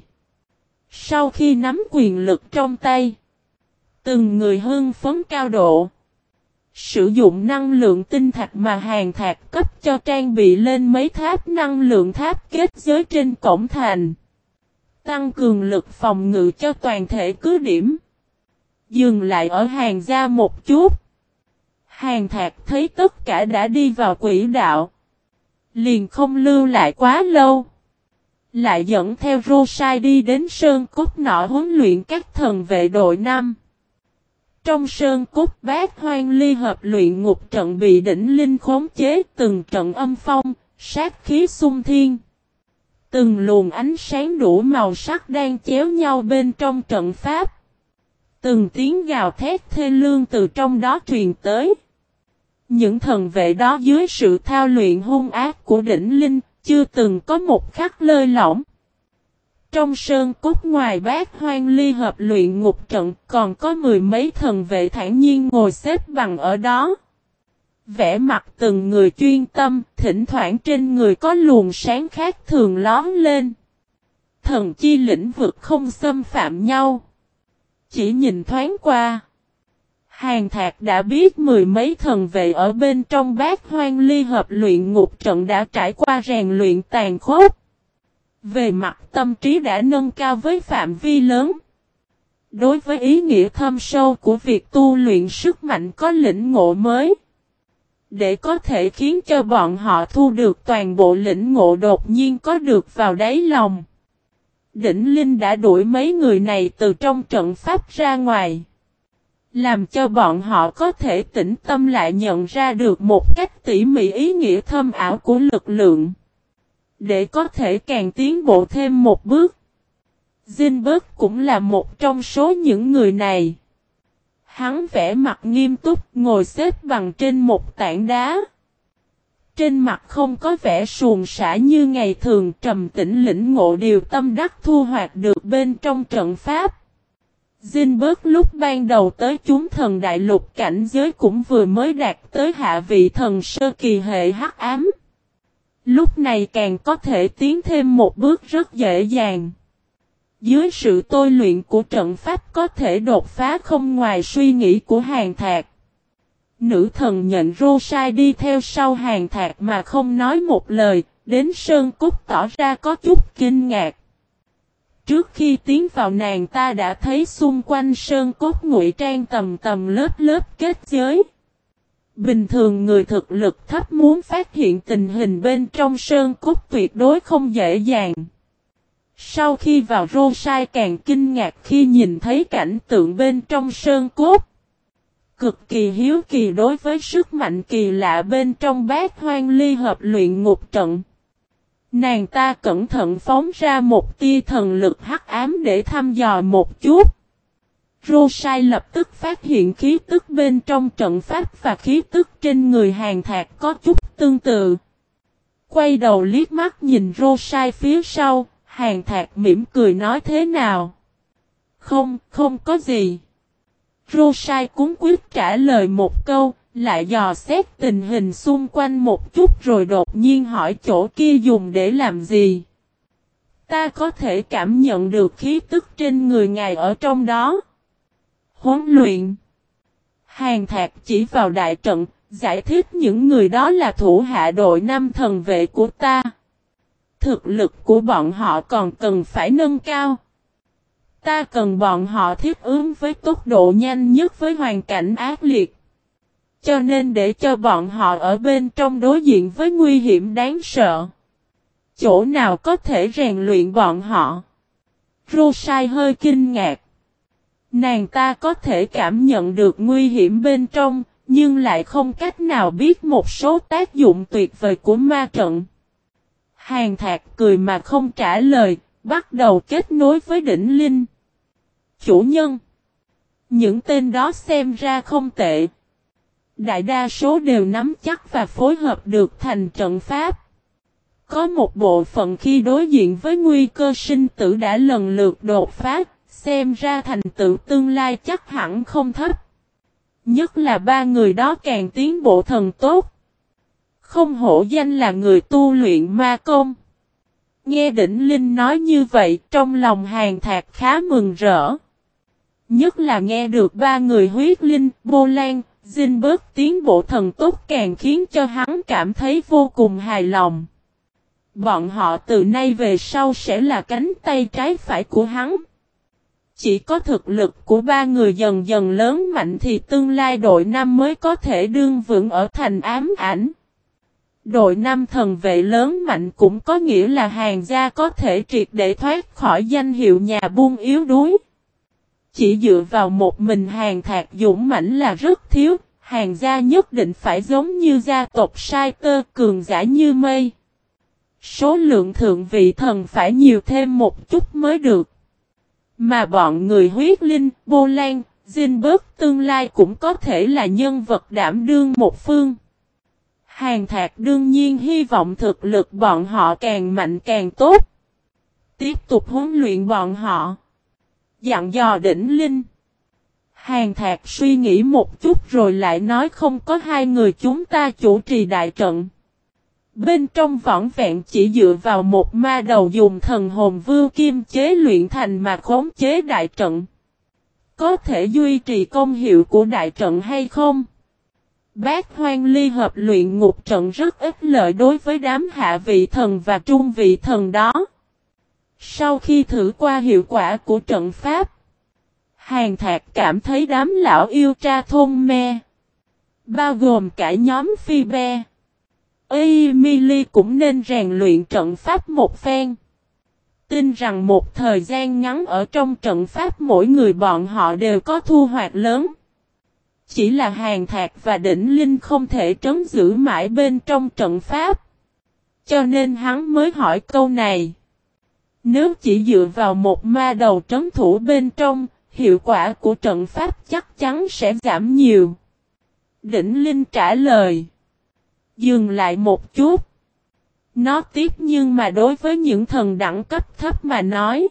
Sau khi nắm quyền lực trong tay, từng người hưng phấn cao độ. Sử dụng năng lượng tinh thạch mà Hàn Thạc cấp cho trang bị lên mấy tháp năng lượng tháp kết giới trên cổng thành. Tăng cường lực phòng ngự cho toàn thể cứ điểm. Dừng lại ở Hàn gia một chút. Hàn Thạc thấy tất cả đã đi vào quỹ đạo. Liền không lưu lại quá lâu. Lại dẫn theo Rosai đi đến Sơn Cốt nọ huấn luyện các thần vệ đội 5. Trong Sơn Cốt Bát Hoang Ly hợp luyện ngục trận bị đỉnh linh khống chế từng trận âm phong, sát khí xung thiên. Từng luồng ánh sáng đủ màu sắc đang chéo nhau bên trong trận pháp. Từng tiếng gào thét thê lương từ trong đó truyền tới. Những thần vệ đó dưới sự thao luyện hung ác của đỉnh linh, chưa từng có một khắc lơi lỏng. Trong Sơn Cốt ngoài Bát Hoang Ly hợp luyện ngục trận còn có mười mấy thần vệ thản nhiên ngồi xếp bằng ở đó. Vẻ mặt từng người chuyên tâm, thỉnh thoảng trên người có luồng sáng khác thường lóm lên. Thần chi lĩnh vực không xâm phạm nhau. Chỉ nhìn thoáng qua. Hàn Thạc đã biết mười mấy thần vệ ở bên trong Bát Hoang Ly Hợp luyện ngục trận đã trải qua rèn luyện tàn khốc. Về mặt tâm trí đã nâng cao với phạm vi lớn. Đối với ý nghĩa thâm sâu của việc tu luyện sức mạnh có lĩnh ngộ mới. Để có thể khiến cho bọn họ thu được toàn bộ lĩnh ngộ đột nhiên có được vào đáy lòng. Đỉnh Linh đã đuổi mấy người này từ trong trận pháp ra ngoài. Làm cho bọn họ có thể tĩnh tâm lại nhận ra được một cách tỉ mỉ ý nghĩa thâm ảo của lực lượng. Để có thể càng tiến bộ thêm một bước. Zinberg cũng là một trong số những người này. Hắn vẽ mặt nghiêm túc ngồi xếp bằng trên một tảng đá. Trên mặt không có vẻ suồng sã như ngày thường, trầm tĩnh lĩnh ngộ điều tâm đắc thu hoạch được bên trong trận pháp. Zinberg lúc ban đầu tới chúng thần đại lục cảnh giới cũng vừa mới đạt tới hạ vị thần sơ kỳ hệ hắc ám. Lúc này càng có thể tiến thêm một bước rất dễ dàng. Dưới sự tôi luyện của trận pháp có thể đột phá không ngoài suy nghĩ của Hàn Thạc. Nữ thần nhận Rosai đi theo sau Hàn Thạc mà không nói một lời, đến Sơn Cốt tỏ ra có chút kinh ngạc. Trước khi tiến vào nàng ta đã thấy xung quanh Sơn Cốt ngụy trang tầm tầm lớp lớp kết giới. Bình thường người thực lực thấp muốn phát hiện tình hình bên trong Sơn Cốt tuyệt đối không dễ dàng. Sau khi vào Rosai càng kinh ngạc khi nhìn thấy cảnh tượng bên trong Sơn Cốt. Cực kỳ hiếu kỳ đối với sức mạnh kỳ lạ bên trong Bát Hoang Ly Hợp luyện ngục trận. Nàng ta cẩn thận phóng ra một tia thần lực hắc ám để thăm dò một chút. Rosai lập tức phát hiện khí tức bên trong trận pháp và khí tức trên người Hàn Thạc có chút tương tự. Quay đầu liếc mắt nhìn Rosai phía sau, Hàn Thạc mỉm cười nói thế nào? Không có gì. Rosai cuống quyết trả lời một câu, lại dò xét tình hình xung quanh một chút rồi đột nhiên hỏi chỗ kia dùng để làm gì. Ta có thể cảm nhận được khí tức trên người ngài ở trong đó. Huấn luyện. Hàn Thạc chỉ vào đại trận, giải thích những người đó là thủ hạ đội 5 thần vệ của ta. Thực lực của bọn họ còn cần phải nâng cao. Ta cần bọn họ thích ứng với tốc độ nhanh nhất với hoàn cảnh ác liệt. Cho nên để cho bọn họ ở bên trong đối diện với nguy hiểm đáng sợ. Chỗ nào có thể rèn luyện bọn họ? Rosai hơi kinh ngạc. Nàng ta có thể cảm nhận được nguy hiểm bên trong, nhưng lại không cách nào biết một số tác dụng tuyệt vời của ma trận. Hàn Thạc cười mà không trả lời, bắt đầu kết nối với đỉnh linh. Chủ nhân. Những tên đó xem ra không tệ. Đại đa số đều nắm chắc và phối hợp được thành trận pháp. Có một bộ phận khi đối diện với nguy cơ sinh tử đã lần lượt đột phá, xem ra thành tựu tương lai chắc hẳn không thấp. Nhất là ba người đó càng tiến bộ thần tốt. Không hổ danh là người tu luyện ma công. Nghe đỉnh linh nói như vậy, trong lòng Hàn Thạc khá mừng rỡ. Nhất là nghe được ba người huyết linh, Bô Lan, Zinberg tiến bộ thần tốt càng khiến cho hắn cảm thấy vô cùng hài lòng. Bọn họ từ nay về sau sẽ là cánh tay trái phải của hắn. Chỉ có thực lực của ba người dần dần lớn mạnh thì tương lai đội 5 mới có thể đương vững ở thành ám ảnh. Đội 5 thần vệ lớn mạnh cũng có nghĩa là Hàn gia có thể triệt để thoát khỏi danh hiệu nhà buôn yếu đuối. Chỉ dựa vào một mình Hàn Thạc dũng mãnh là rất thiếu, Hàn gia nhất định phải giống như gia tộc Sai Tơ cường giả như mây. Số lượng thượng vị thần phải nhiều thêm một chút mới được. Mà bọn người huyết linh, Bô Lan, Zinberg tương lai cũng có thể là nhân vật đảm đương một phương. Hàn Thạc đương nhiên hy vọng thực lực bọn họ càng mạnh càng tốt. Tiếp tục huấn luyện bọn họ. Dặn dò đỉnh linh. Hàn Thạc suy nghĩ một chút rồi lại nói không có hai người chúng ta chủ trì đại trận. Bên trong vỏn vẹn chỉ dựa vào một ma đầu dùng thần hồn vưu kim chế luyện thành mà khống chế đại trận. Có thể duy trì công hiệu của đại trận hay không? Bát Hoang Ly hợp luyện ngục trận rất ít lợi đối với đám hạ vị thần và trung vị thần đó. Sau khi thử qua hiệu quả của trận pháp, Hàn Thạc cảm thấy đám lão yêu tra thôn me, bao gồm cả nhóm Phi Be, Emily cũng nên rèn luyện trận pháp một phen. Tin rằng một thời gian ngắn ở trong trận pháp mỗi người bọn họ đều có thu hoạch lớn. Chỉ là Hàn Thạc và Đỉnh Linh không thể trấn giữ mãi bên trong trận pháp. Cho nên hắn mới hỏi câu này. Nếu chỉ dựa vào một ma đầu trấn thủ bên trong, hiệu quả của trận pháp chắc chắn sẽ giảm nhiều. Đỉnh Linh trả lời. Dừng lại một chút. Nó tiếp nhưng mà đối với những thần đẳng cấp thấp mà nói.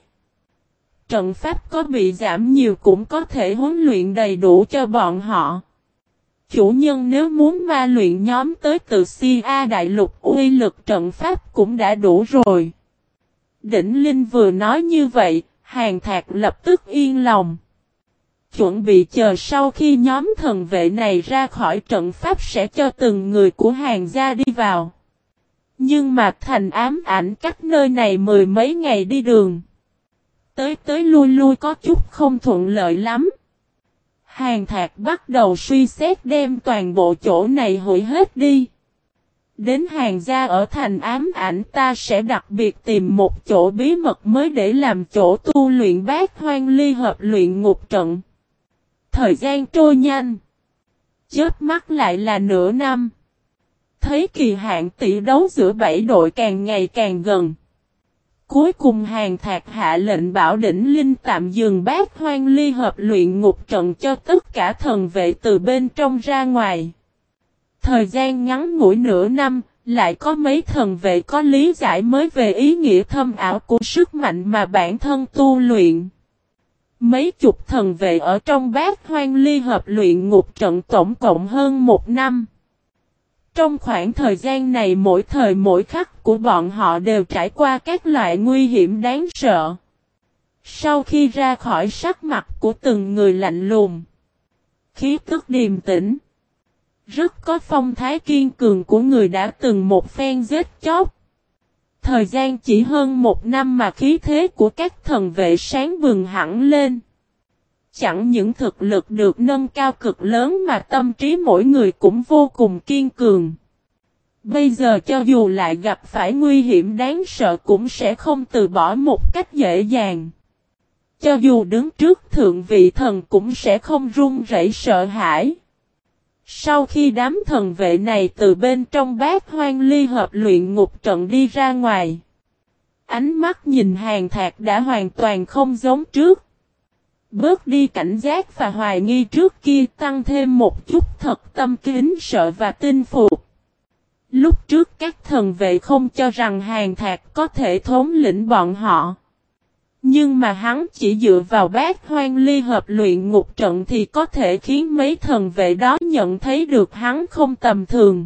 Trận pháp có bị giảm nhiều cũng có thể huấn luyện đầy đủ cho bọn họ. Chủ nhân nếu muốn ma luyện nhóm tới từ Sia Đại Lục uy lực trận pháp cũng đã đủ rồi. Đỉnh Linh vừa nói như vậy, Hàn Thạc lập tức yên lòng. Chuẩn bị chờ sau khi nhóm thần vệ này ra khỏi trận pháp sẽ cho từng người của Hàn gia đi vào. Nhưng mà thành ám ảnh cách nơi này mười mấy ngày đi đường. Tới lui lui có chút không thuận lợi lắm. Hàn Thạc bắt đầu suy xét đem toàn bộ chỗ này hủy hết đi. Đến Hàn gia ở thành ám ảnh ta sẽ đặc biệt tìm một chỗ bí mật mới để làm chỗ tu luyện Bát Hoang Ly hợp luyện ngục trận. Thời gian trôi nhanh. Chớp mắt lại là nửa năm. Thấy kỳ hạn tỷ đấu giữa 7 đội càng ngày càng gần. Cuối cùng Hàn Thạc hạ lệnh bảo Đỉnh Linh tạm dừng Bát Hoang Ly hợp luyện ngục trận cho tất cả thần vệ từ bên trong ra ngoài. Thời gian ngắn ngủi nửa năm, lại có mấy thần vệ có lý giải mới về ý nghĩa thâm ảo của sức mạnh mà bản thân tu luyện. Mấy chục thần vệ ở trong Bát Hoang Ly hợp luyện ngục trận tổng cộng hơn một năm. Trong khoảng thời gian này mỗi thời mỗi khắc của bọn họ đều trải qua các loại nguy hiểm đáng sợ. Sau khi ra khỏi sắc mặt của từng người lạnh lùng, khí tức điềm tĩnh, rất có phong thái kiên cường của người đã từng một phen giết chóc. Thời gian chỉ hơn một năm mà khí thế của các thần vệ sáng bừng hẳn lên. Chẳng những thực lực được nâng cao cực lớn mà tâm trí mỗi người cũng vô cùng kiên cường. Bây giờ cho dù lại gặp phải nguy hiểm đáng sợ cũng sẽ không từ bỏ một cách dễ dàng. Cho dù đứng trước thượng vị thần cũng sẽ không run rẩy sợ hãi. Sau khi đám thần vệ này từ bên trong Bát Hoang Ly hợp luyện ngục trận đi ra ngoài, ánh mắt nhìn Hàn Thạc đã hoàn toàn không giống trước. Bớt đi cảnh giác và hoài nghi trước kia, tăng thêm một chút thật tâm kính sợ và tin phục. Lúc trước các thần vệ không cho rằng Hàn Thạc có thể thống lĩnh bọn họ. Nhưng mà hắn chỉ dựa vào Bát Hoang Ly hợp luyện ngục trận thì có thể khiến mấy thần vệ đó nhận thấy được hắn không tầm thường.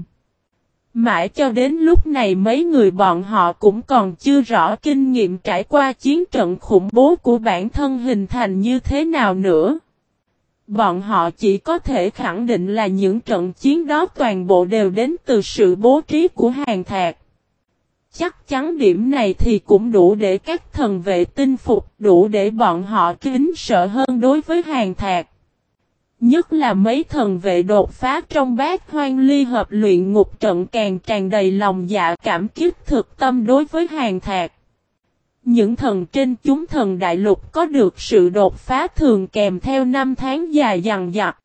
Mãi cho đến lúc này mấy người bọn họ cũng còn chưa rõ kinh nghiệm trải qua chiến trận khủng bố của bản thân hình thành như thế nào nữa. Bọn họ chỉ có thể khẳng định là những trận chiến đó toàn bộ đều đến từ sự bố trí của Hàn Thạc. Chắc chắn điểm này thì cũng đủ để các thần vệ tin phục, đủ để bọn họ kính sợ hơn đối với Hàn Thạc. Nhất là mấy thần vệ đột phá trong Bát Hoang Ly hợp luyện ngục trận càng tràn đầy lòng dạ cảm kích thực tâm đối với Hàn Thạc. Những thần trên chúng thần đại lục có được sự đột phá thường kèm theo năm tháng dài dằng dặc.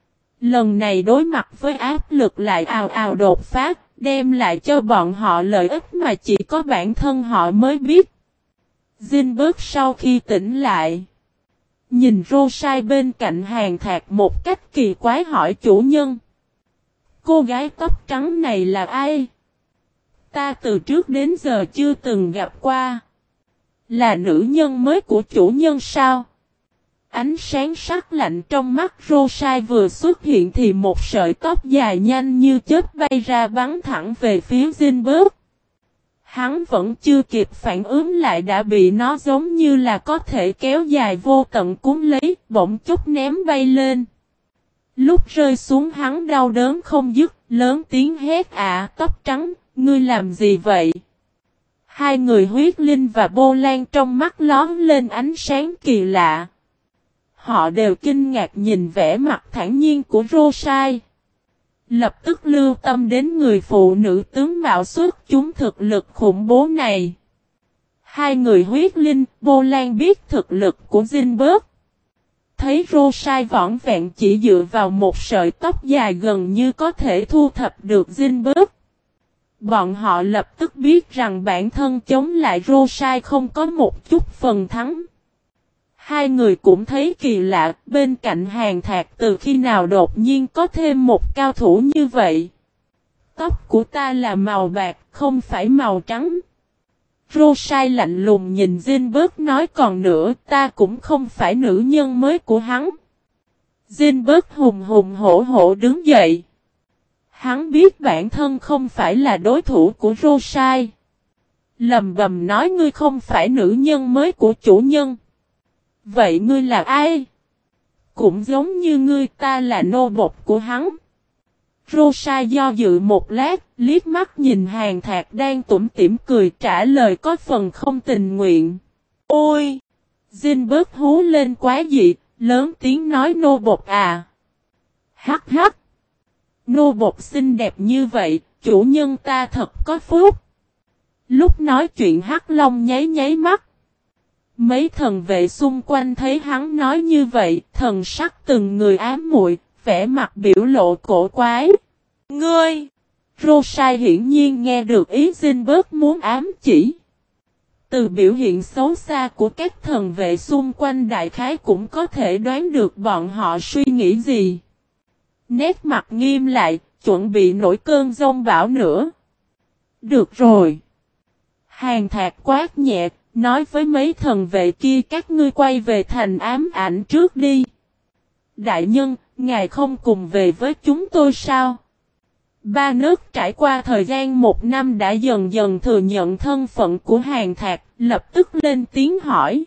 Lần này đối mặt với áp lực lại ào ào đột phá, đem lại cho bọn họ lợi ích mà chỉ có bản thân họ mới biết. Zinberg sau khi tỉnh lại, nhìn Rosai bên cạnh Hàn Thạc một cách kỳ quái hỏi chủ nhân. Cô gái tóc trắng này là ai? Ta từ trước đến giờ chưa từng gặp qua. Là nữ nhân mới của chủ nhân sao? ánh sáng sắc lạnh trong mắt Rosai vừa xuất hiện thì một sợi tóc dài nhanh như chớp bay ra bắn thẳng về phía Zinberg. Hắn vẫn chưa kịp phản ứng lại đã bị nó giống như là có thể kéo dài vô tận cuốn lấy, bỗng chốc ném bay lên. Lúc rơi xuống hắn đau đớn không dứt, lớn tiếng hét tóc trắng, ngươi làm gì vậy? Hai người huyết linh và Bô Lan trong mắt lóm lên ánh sáng kỳ lạ. Họ đều kinh ngạc nhìn vẻ mặt thản nhiên của Rosai. Lập tức lưu tâm đến người phụ nữ tướng mạo xuất chúng thực lực khủng bố này. Hai người huyết linh, Bô Lan biết thực lực của Zinberg. Thấy Rosai vỏn vẹn chỉ dựa vào một sợi tóc dài gần như có thể thu thập được Zinberg. Bọn họ lập tức biết rằng bản thân chống lại Rosai không có một chút phần thắng. Hai người cũng thấy kỳ lạ, bên cạnh Hàn Thạc từ khi nào đột nhiên có thêm một cao thủ như vậy. Tóc của ta là màu bạc, không phải màu trắng. Rosai lạnh lùng nhìn Zinberg nói còn nữa, ta cũng không phải nữ nhân mới của hắn. Zinberg hùng hùng hổ hổ đứng dậy. Hắn biết bản thân không phải là đối thủ của Rosai. Lầm bầm nói ngươi không phải nữ nhân mới của chủ nhân. Vậy ngươi là ai? Cũng giống như ngươi ta là nô bộc của hắn. Rosai do dự một lát, liếc mắt nhìn Hàn Thạc đang tủm tỉm cười trả lời có phần không tình nguyện. Ôi! Zinberg hú lên quá dị, lớn tiếng nói nô bộc à. Hắc hắc! Nô bộc xinh đẹp như vậy, chủ nhân ta thật có phúc. Lúc nói chuyện Hắc Long nháy nháy mắt. Mấy thần vệ xung quanh thấy hắn nói như vậy, thần sắc từng người ám muội, vẻ mặt biểu lộ cổ quái. Ngươi! Rosai hiển nhiên nghe được ý Zinberg muốn ám chỉ. Từ biểu hiện xấu xa của các thần vệ xung quanh đại khái cũng có thể đoán được bọn họ suy nghĩ gì. Nét mặt nghiêm lại, chuẩn bị nổi cơn giông bão nữa. Được rồi. Hàn Thạc quát nhẹ, nói với mấy thần vệ kia các ngươi quay về thành ám ảnh trước đi. Đại nhân, ngài không cùng về với chúng tôi sao? Ba nước trải qua thời gian 1 năm đã dần dần thừa nhận thân phận của Hàn Thạc, lập tức lên tiếng hỏi.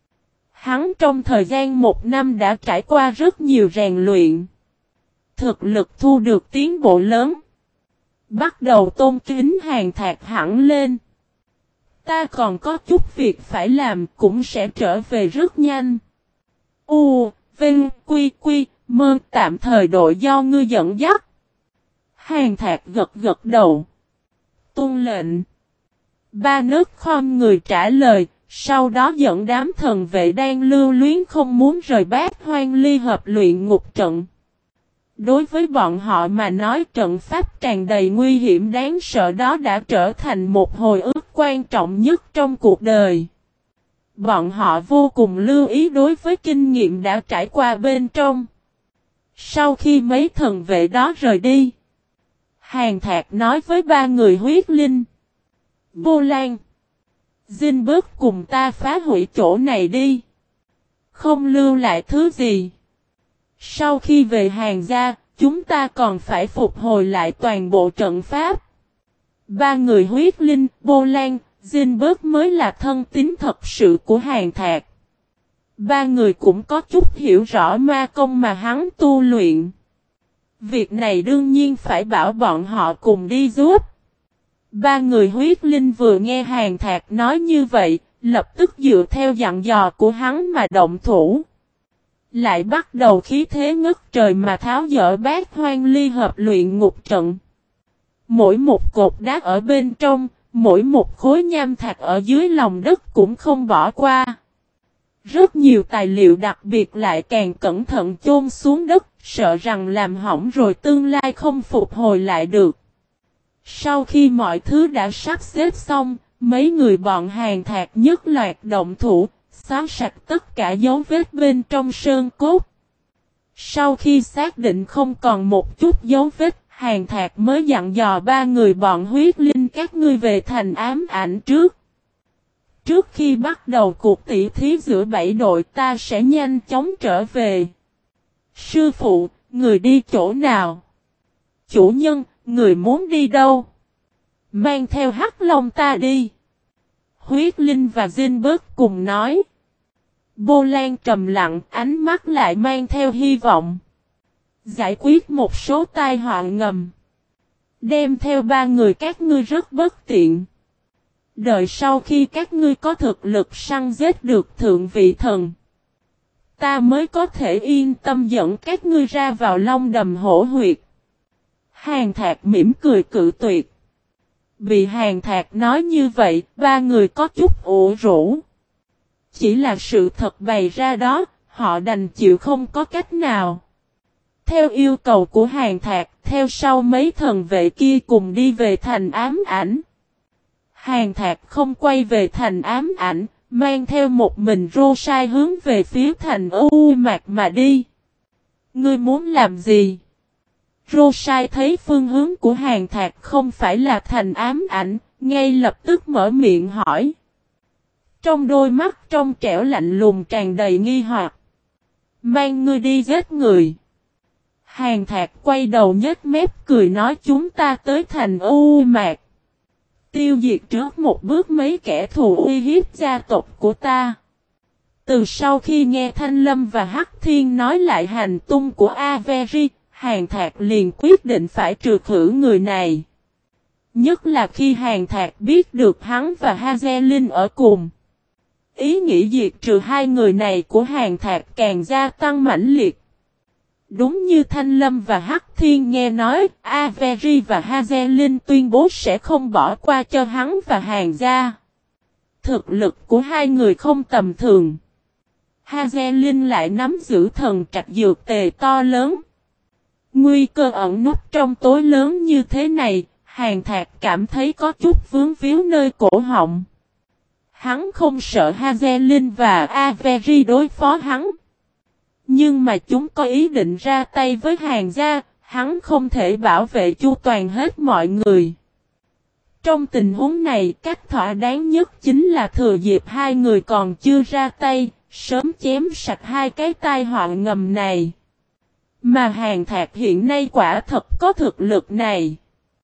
Hắn trong thời gian 1 năm đã trải qua rất nhiều rèn luyện. Thực lực thu được tiến bộ lớn. Bắt đầu tôn kính Hàn Thạc hẳn lên. Ta còn có chút việc phải làm cũng sẽ trở về rất nhanh. Vinh, Quy, Mơ tạm thời đội do ngươi dẫn dắt. Hàn Thạc gật gật đầu. Tuân lệnh. Ba nước khom người trả lời, sau đó dẫn đám thần vệ đang lưu luyến không muốn rời Bát Hoang Ly hợp luyện ngục trận. Đối với bọn họ mà nói trận pháp tràn đầy nguy hiểm đáng sợ đó đã trở thành một hồi ức quan trọng nhất trong cuộc đời. Bọn họ vô cùng lưu ý đối với kinh nghiệm đã trải qua bên trong. Sau khi mấy thần vệ đó rời đi, Hàn Thạc nói với ba người huyết linh. Bô Lan, Zinberg cùng ta phá hủy chỗ này đi. Không lưu lại thứ gì. Sau khi về Hàn gia, chúng ta còn phải phục hồi lại toàn bộ trận pháp. Ba người huyết linh, Bô Lan, Zinberg mới là thân tín thật sự của Hàn Thạc. Ba người cũng có chút hiểu rõ ma công mà hắn tu luyện. Việc này đương nhiên phải bảo bọn họ cùng đi giúp. Ba người huyết linh vừa nghe Hàn Thạc nói như vậy, lập tức dựa theo dặn dò của hắn mà động thủ. Lại bắt đầu khí thế ngất trời mà tháo dỡ Bát Hoang Ly hợp luyện ngục trận. Mỗi một cột đá ở bên trong, mỗi một khối nham thạch ở dưới lòng đất cũng không bỏ qua. Rất nhiều tài liệu đặc biệt lại càng cẩn thận chôn xuống đất, sợ rằng làm hỏng rồi tương lai không phục hồi lại được. Sau khi mọi thứ đã sắp xếp xong, mấy người bọn Hàn Thạc nhất loạt động thủ, xóa sạch tất cả dấu vết bên trong sơn cốt. Sau khi xác định không còn một chút dấu vết, Hàn Thạc mới dặn dò ba người bọn huyết linh các ngươi về thành ám ảnh trước. trước khi bắt đầu cuộc tỉ thí giữa 7 đội ta sẽ nhanh chóng trở về. Sư phụ, người đi chỗ nào? Chủ nhân, người muốn đi đâu? Mang theo Hắc Long ta đi. Huyết Linh và Zinberg cùng nói. Bô Lan trầm lặng, ánh mắt lại mang theo hy vọng. Giải quyết một số tai họa ngầm. Đem theo 3 người các ngươi rất bất tiện. Đợi sau khi các ngươi có thực lực săn giết được thượng vị thần, ta mới có thể yên tâm dẫn các ngươi ra vào Long Đầm Hổ Huyệt. Hàn Thạc mỉm cười cự tuyệt. Bị Hàn Thạc nói như vậy, 3 người có chút ủ rũ. Chỉ là sự thật bày ra đó, họ đành chịu không có cách nào. Theo yêu cầu của Hàn Thạc, theo sau mấy thần vệ kia cùng đi về thành ám ảnh. Hàn Thạc không quay về thành ám ảnh, mang theo một mình Rosai hướng về phía thành U Mạc mà đi. Ngươi muốn làm gì? Rosai thấy phương hướng của Hàn Thạc không phải là thành ám ảnh, ngay lập tức mở miệng hỏi. Trong đôi mắt trong trẻo lạnh lùng tràn đầy nghi hoặc. Mang ngươi đi giết người. Hàn Thạc quay đầu nhếch mép cười nói chúng ta tới thành U Mạc. Tiêu diệt trước một bước mấy kẻ thù uy hiếp gia tộc của ta. Từ sau khi nghe Thanh Lâm và Hắc Thiên nói lại hành tung của Avery, Hàn Thạc liền quyết định phải trừ khử người này. Nhất là khi Hàn Thạc biết được hắn và Hazelin ở cùng. Ý nghĩ diệt trừ 2 người này của Hàn Thạc càng gia tăng mãnh liệt. Đúng như Thanh Lâm và Hắc Thiên nghe nói, Avery và Hazelin tuyên bố sẽ không bỏ qua cho hắn và Hàn gia. Thực lực của 2 người không tầm thường. Hazelin lại nắm giữ thần trạch dược tề to lớn. Nguy cơ ẩn núp trong tối lớn như thế này, Hàn Thạc cảm thấy có chút vướng víu nơi cổ họng. Hắn không sợ Hazelin và Avery đối phó hắn. Nhưng mà chúng có ý định ra tay với Hàn gia, hắn không thể bảo vệ chu toàn hết mọi người. Trong tình huống này, cách thỏa đáng nhất chính là thừa dịp 2 người còn chưa ra tay, sớm chém sạch 2 cái tai họa ngầm này. Mà Hàn Thạc hiện nay quả thật có thực lực này.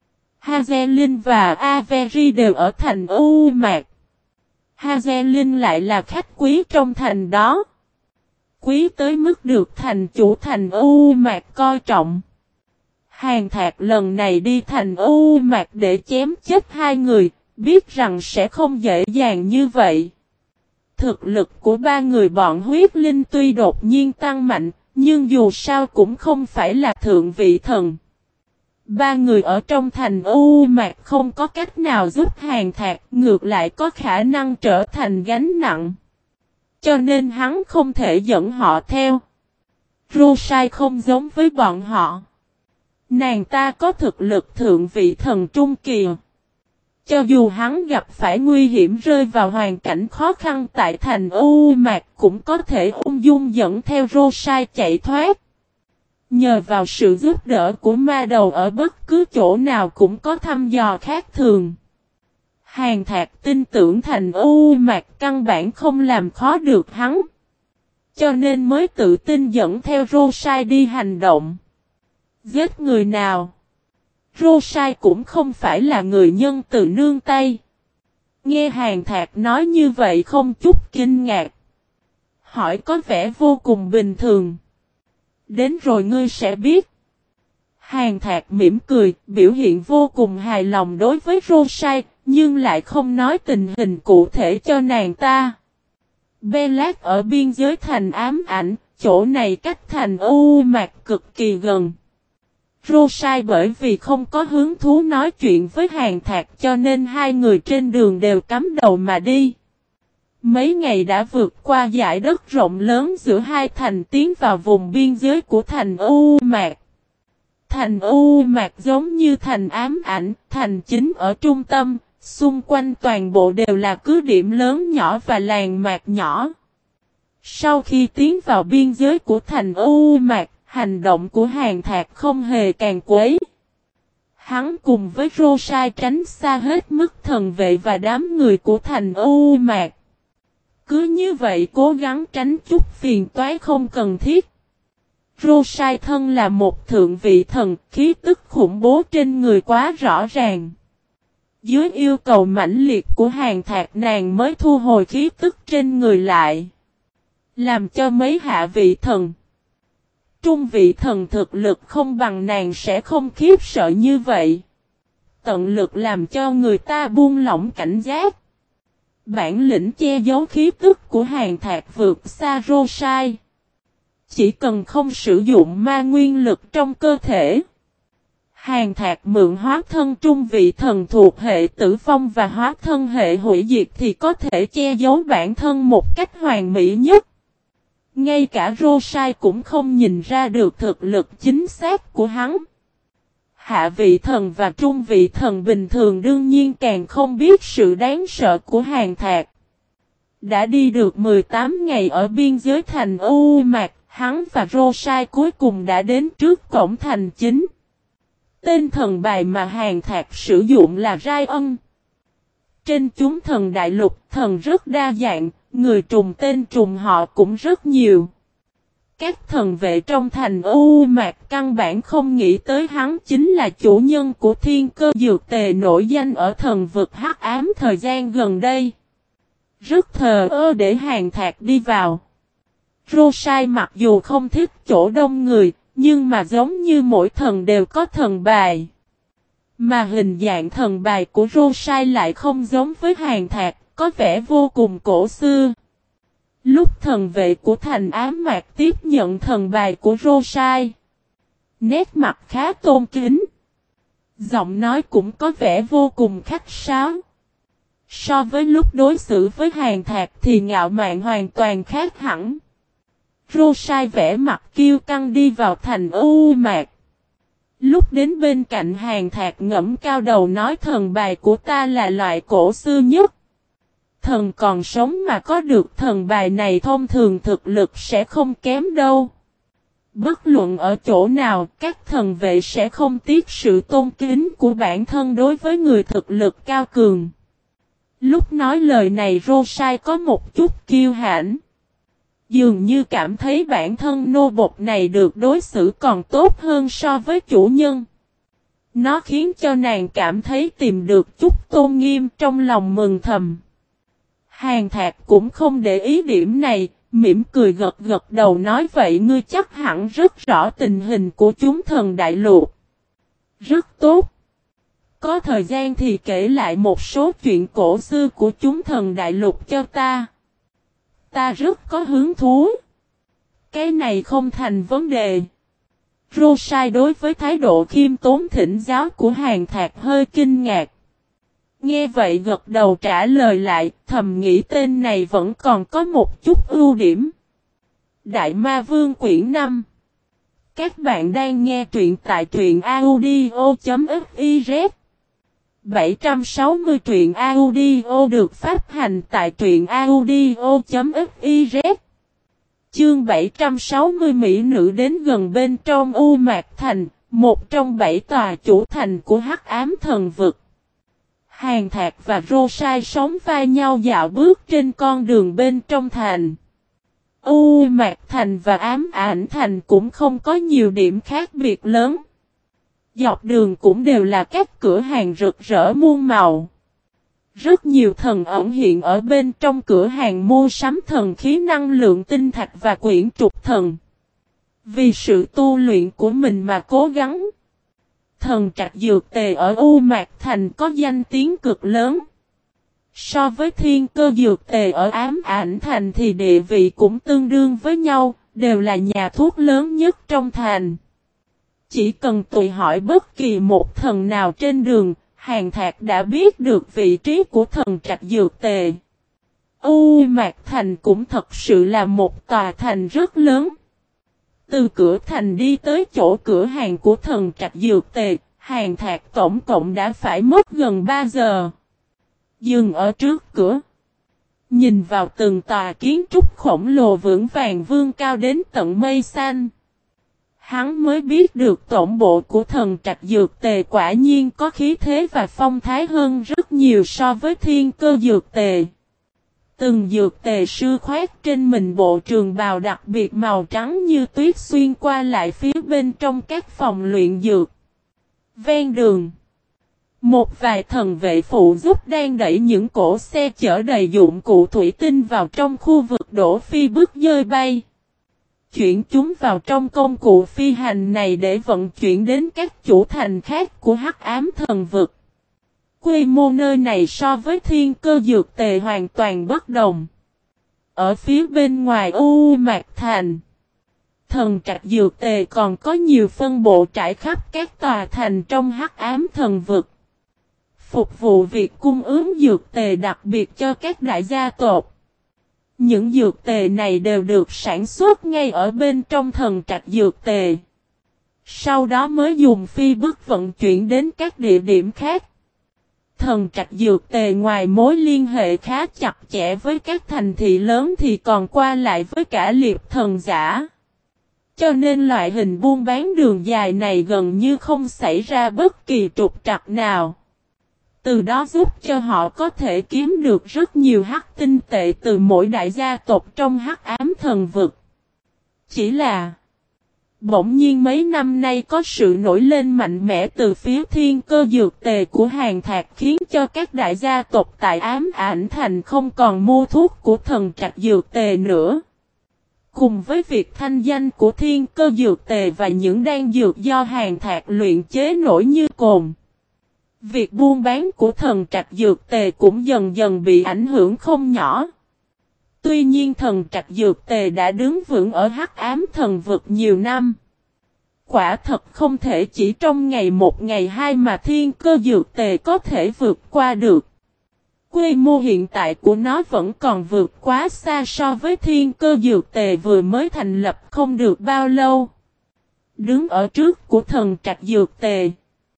Hazelin và Avery đều ở thành U Mạc. Hazelin lại là khách quý trong thành đó. Quý tới mức được thành chủ thành U Mạc coi trọng. Hàn Thạc lần này đi thành U Mạc để chém chết 2 người, biết rằng sẽ không dễ dàng như vậy. Thực lực của 3 người bọn huyết linh tuy đột nhiên tăng mạnh, nhưng dù sao cũng không phải là thượng vị thần. 3 người ở trong thành U Mạc không có cách nào giúp Hàn Thạc, ngược lại có khả năng trở thành gánh nặng. Cho nên hắn không thể dẫn họ theo. Rosai không giống với bọn họ. Nàng ta có thực lực thượng vị thần trung kỳ. Cho dù hắn gặp phải nguy hiểm rơi vào hoàn cảnh khó khăn tại thành U Mạc cũng có thể ung dung dẫn theo Rosai chạy thoát. Nhờ vào sự giúp đỡ của ma đầu ở bất cứ chỗ nào cũng có thăm dò khác thường. Hàn Thạc tin tưởng thành U Mạc căn bản không làm khó được hắn. Cho nên mới tự tin dẫn theo Rosai đi hành động. Giết người nào? Rosai cũng không phải là người nhân từ nương tay. Nghe Hàn Thạc nói như vậy không chút kinh ngạc. Hỏi có vẻ vô cùng bình thường. Đến rồi ngươi sẽ biết. Hàn Thạc mỉm cười, biểu hiện vô cùng hài lòng đối với Rosai, nhưng lại không nói tình hình cụ thể cho nàng ta. Belak ở biên giới thành ám ảnh, chỗ này cách thành U Mạc cực kỳ gần. Rosai bởi vì không có hứng thú nói chuyện với Hàn Thạc cho nên 2 người trên đường đều cắm đầu mà đi. Mấy ngày đã vượt qua dải đất rộng lớn giữa 2 thành tiến vào vùng biên giới của thành U Mạc. Thành U Mạc giống như thành ám ảnh, thành chính ở trung tâm, xung quanh toàn bộ đều là cứ điểm lớn nhỏ và làng mạc nhỏ. Sau khi tiến vào biên giới của thành U Mạc, hành động của Hàn Thạc không hề càn quấy. Hắn cùng với Rosai tránh xa hết mức thần vệ và đám người của thành U Mạc. Cứ như vậy cố gắng tránh chút phiền toái không cần thiết. Rosai thân là một thượng vị thần, khí tức khủng bố trên người quá rõ ràng. Dưới yêu cầu mãnh liệt của Hàn Thạc nàng mới thu hồi khí tức trên người lại. Làm cho mấy hạ vị thần. Trung vị thần thực lực không bằng nàng sẽ không khiếp sợ như vậy. Tận lực làm cho người ta buông lỏng cảnh giác. Bản lĩnh che giấu khí tức của Hàn Thạc vượt xa Rosai. Chỉ cần không sử dụng ma nguyên lực trong cơ thể. Hàn Thạc mượn hóa thân trung vị thần thuộc hệ tử vong và hóa thân hệ hủy diệt thì có thể che giấu bản thân một cách hoàn mỹ nhất. Ngay cả Rosai cũng không nhìn ra được thực lực chính xác của hắn. Hạ vị thần và trung vị thần bình thường đương nhiên càng không biết sự đáng sợ của Hàn Thạc. Đã đi được 18 ngày ở biên giới thành U Mạc, hắn và Rosai cuối cùng đã đến trước cổng thành chính. Tên thần bài mà Hàn Thạc sử dụng là Rai Ân. Trên chúng thần đại lục, thần rất đa dạng, người trùng tên trùng họ cũng rất nhiều. Các thần vệ trong thành U Mạc căn bản không nghĩ tới hắn chính là chủ nhân của thiên cơ dược tề nổi danh ở thần vực hắc ám thời gian gần đây. Rất thờ ơ để Hàn Thạc đi vào. Rosai mặc dù không thích chỗ đông người, nhưng mà giống như mỗi thần đều có thần bài. Mà hình dạng thần bài của Rosai lại không giống với Hàn Thạc, có vẻ vô cùng cổ xưa. Lúc thần vệ của thành ám mạc tiếp nhận thần bài của Rosai, nét mặt khá tôn kính. Giọng nói cũng có vẻ vô cùng khách sáo. So với lúc đối xử với Hàn Thạc thì ngạo mạn hoàn toàn khác hẳn. Rosai vẽ mặt kiêu căng đi vào thành U Mạc. Lúc đến bên cạnh Hàn Thạc ngẫm cao đầu nói thần bài của ta là loại cổ xưa nhất. Thần còn sống mà có được thần bài này thông thường thực lực sẽ không kém đâu. Bất luận ở chỗ nào, các thần vệ sẽ không tiếc sự tôn kính của bản thân đối với người thực lực cao cường. Lúc nói lời này Rosai có một chút kiêu hãnh. Dường như cảm thấy bản thân nô bộc này được đối xử còn tốt hơn so với chủ nhân. Nó khiến cho nàng cảm thấy tìm được chút tôn nghiêm trong lòng mừng thầm. Hàn Thạc cũng không để ý điểm này, mỉm cười gật gật đầu nói vậy ngươi chắc hẳn rất rõ tình hình của chúng thần đại lục. Rất tốt. Có thời gian thì kể lại một số chuyện cổ xưa của chúng thần đại lục cho ta. Ta rất có hứng thú. Cái này không thành vấn đề. Rosai đối với thái độ khiêm tốn thỉnh giáo của Hàn Thạc hơi kinh ngạc. Nghe vậy gật đầu trả lời lại, thầm nghĩ tên này vẫn còn có một chút ưu điểm. Đại Ma Vương quyển 5. Các bạn đang nghe truyện tại truyện audio.fiz. 760 truyện audio được phát hành tại truyện audio.fiz. Chương 760 mỹ nữ đến gần bên trong U Mạc Thành, một trong 7 tòa chủ thành của Hắc Ám Thần Vực. Hàn Thạc và Rosai sống vai nhau dạo bước trên con đường bên trong thành. U Mạc Thành và Ám Ảnh Thành cũng không có nhiều điểm khác biệt lớn. Dọc đường cũng đều là các cửa hàng rực rỡ muôn màu. Rất nhiều thần ẩn hiện ở bên trong cửa hàng mua sắm thần khí năng lượng tinh thạch và quyển trục thần. Vì sự tu luyện của mình mà cố gắng. Thần trạch dược tề ở U Mạc Thành có danh tiếng cực lớn. So với thiên cơ dược tề ở Ám Ảnh Thành thì địa vị cũng tương đương với nhau, đều là nhà thuốc lớn nhất trong thành. Chỉ cần tùy hỏi bất kỳ một thần nào trên đường, Hàn Thạc đã biết được vị trí của thần trạch dược tề. U Mạc Thành cũng thật sự là một tòa thành rất lớn. Từ cửa thành đi tới chỗ cửa hàng của thần trạch dược tề, Hàn Thạc tổng cộng đã phải mất gần 3 giờ. Dừng ở trước cửa. Nhìn vào từng tòa kiến trúc khổng lồ vững vàng vươn cao đến tận mây xanh. hắn mới biết được tổng bộ của Thần Trạch Dược Tề quả nhiên có khí thế và phong thái hơn rất nhiều so với Thiên Cơ Dược Tề. Từng dược tề sư khoác trên mình bộ trường bào đặc biệt màu trắng như tuyết xuyên qua lại phía bên trong các phòng luyện dược. Ven đường, một vài thần vệ phụ giúp đang đẩy những cỗ xe chở đầy dụng cụ thủy tinh vào trong khu vực đổ phi bước dơi bay. Chuyển chúng vào trong công cụ phi hành này để vận chuyển đến các chủ thành khác của Hắc Ám Thần Vực. Quy mô nơi này so với Thiên Cơ Dược Tề hoàn toàn bất đồng. Ở phía bên ngoài U Mạc Thành, Thần Trạch Dược Tề còn có nhiều phân bộ trải khắp các tòa thành trong Hắc Ám Thần Vực. Phục vụ việc cung ứng dược tề đặc biệt cho các đại gia tộc. Những dược tề này đều được sản xuất ngay ở bên trong Thần Trạch Dược Tề. Sau đó mới dùng phi bức vận chuyển đến các địa điểm khác. Thần Trạch Dược Tề ngoài mối liên hệ khá chặt chẽ với các thành thị lớn thì còn qua lại với cả liệp thần giả. Cho nên loại hình buôn bán đường dài này gần như không xảy ra bất kỳ trục trặc nào. Từ đó giúp cho họ có thể kiếm được rất nhiều hắc tinh tệ từ mỗi đại gia tộc trong Hắc Ám Thần Vực. Chỉ là bỗng nhiên mấy năm nay có sự nổi lên mạnh mẽ từ phía Thiên Cơ Dược Tề của Hàn Thạc khiến cho các đại gia tộc tại Ám Ảnh Thành không còn mua thuốc của Thần Trạch Dược Tề nữa. Cùng với việc thanh danh của Thiên Cơ Dược Tề và những đan dược do Hàn Thạc luyện chế nổi như cồn, việc buôn bán của Thần Trạch Dược Tề cũng dần dần bị ảnh hưởng không nhỏ. Tuy nhiên Thần Trạch Dược Tề đã đứng vững ở Hắc Ám Thần Vực nhiều năm. Quả thật không thể chỉ trong ngày một ngày hai mà Thiên Cơ Dược Tề có thể vượt qua được. Quy mô hiện tại của nó vẫn còn vượt quá xa so với Thiên Cơ Dược Tề vừa mới thành lập không được bao lâu. Đứng ở trước của Thần Trạch Dược Tề,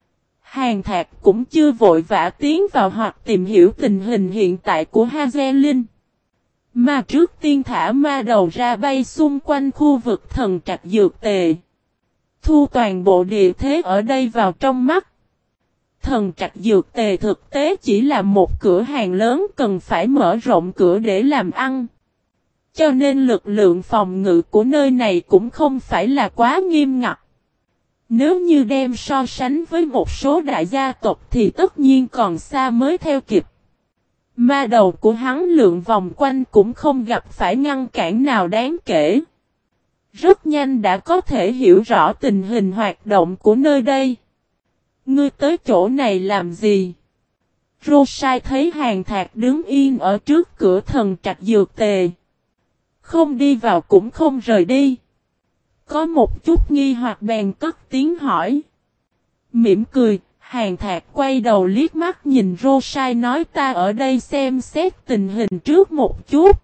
Hàn Thạc cũng chưa vội vã tiến vào hoặc tìm hiểu tình hình hiện tại của Hazelin. Mà trước tiên thả ma đầu ra bay xung quanh khu vực Thần Trạch Dược Tề. Thu toàn bộ địa thế ở đây vào trong mắt. Thần Trạch Dược Tề thực tế chỉ là một cửa hàng lớn cần phải mở rộng cửa để làm ăn. Cho nên lực lượng phòng ngự của nơi này cũng không phải là quá nghiêm ngặt. Nếu như đem so sánh với một số đại gia tộc thì tất nhiên còn xa mới theo kịp. Ma đầu của hắn lượn vòng quanh cũng không gặp phải ngăn cản nào đáng kể. Rất nhanh đã có thể hiểu rõ tình hình hoạt động của nơi đây. Ngươi tới chỗ này làm gì? Rosai thấy Hàn Thạc đứng yên ở trước cửa Thần Trạch Dược Tề. Không đi vào cũng không rời đi. Có một chút nghi hoặc bèn cất tiếng hỏi. Mỉm cười, Hàn Thạc quay đầu liếc mắt nhìn Rosai nói ta ở đây xem xét tình hình trước một chút.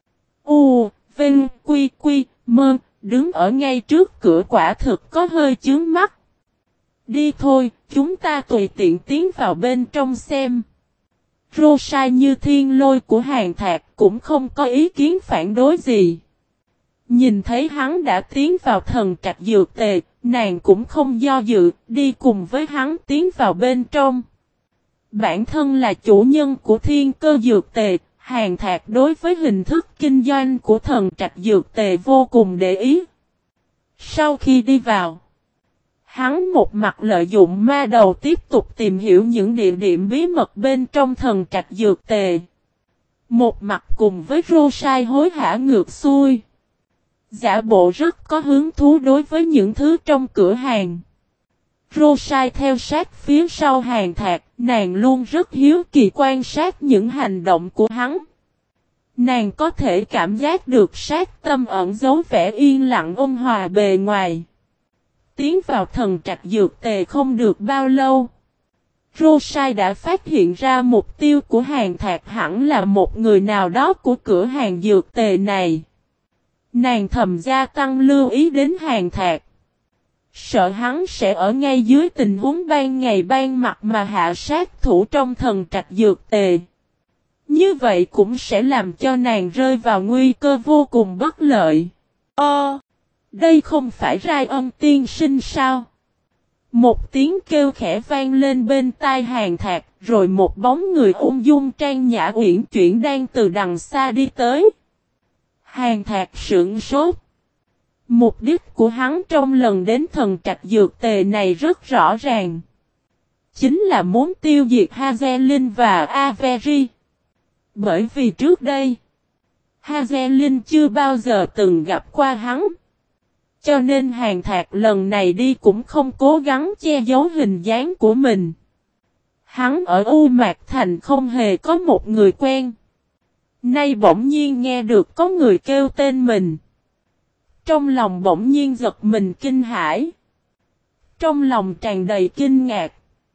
Vinh, Quy, Mơ, đứng ở ngay trước cửa quả thực có hơi chướng mắt. Đi thôi, chúng ta tùy tiện tiến vào bên trong xem. Rosai như thiên lôi của Hàn Thạc cũng không có ý kiến phản đối gì. Nhìn thấy hắn đã tiến vào Thần Trạch Dược Tề, nàng cũng không do dự, đi cùng với hắn tiến vào bên trong. Bản thân là chủ nhân của Thiên Cơ Dược Tề, Hàn Thạc đối với hình thức kinh doanh của Thần Trạch Dược Tề vô cùng để ý. Sau khi đi vào, hắn một mặt lợi dụng ma đầu tiếp tục tìm hiểu những địa điểm bí mật bên trong Thần Trạch Dược Tề. Một mặt cùng với Rosai hối hả ngược xuôi. Giả bộ rất có hứng thú đối với những thứ trong cửa hàng. Rosai theo sát phía sau Hàn Thạc, nàng luôn rất hiếu kỳ quan sát những hành động của hắn. Nàng có thể cảm giác được sát tâm ẩn giấu vẻ yên lặng ôn hòa bề ngoài. Tiến vào Thần Trạch Dược Tề không được bao lâu. Rosai đã phát hiện ra mục tiêu của Hàn Thạc hẳn là một người nào đó của cửa hàng dược tề này. Nàng thầm gia tăng lưu ý đến Hàn Thạc. Sợ hắn sẽ ở ngay dưới tình huống ban ngày ban mặt mà hạ sát thủ trong Thần Trạch Dược Tề. Như vậy cũng sẽ làm cho nàng rơi vào nguy cơ vô cùng bất lợi. Đây không phải Rai Ân tiên sinh sao? Một tiếng kêu khẽ vang lên bên tai Hàn Thạc, rồi một bóng người ung dung trang nhã uyển chuyển đang từ đằng xa đi tới. Hàn Thạc sửng sốt. Mục đích của hắn trong lần đến thần trạch dược tề này rất rõ ràng. Chính là muốn tiêu diệt Hazelin và Avery. Bởi vì trước đây, Hazelin chưa bao giờ từng gặp qua hắn. Cho nên Hàn Thạc lần này đi cũng không cố gắng che giấu hình dáng của mình. Hắn ở U Mạc Thành không hề có một người quen. Nay bỗng nhiên nghe được có người kêu tên mình. Trong lòng bỗng nhiên giật mình kinh hãi. Trong lòng tràn đầy kinh ngạc.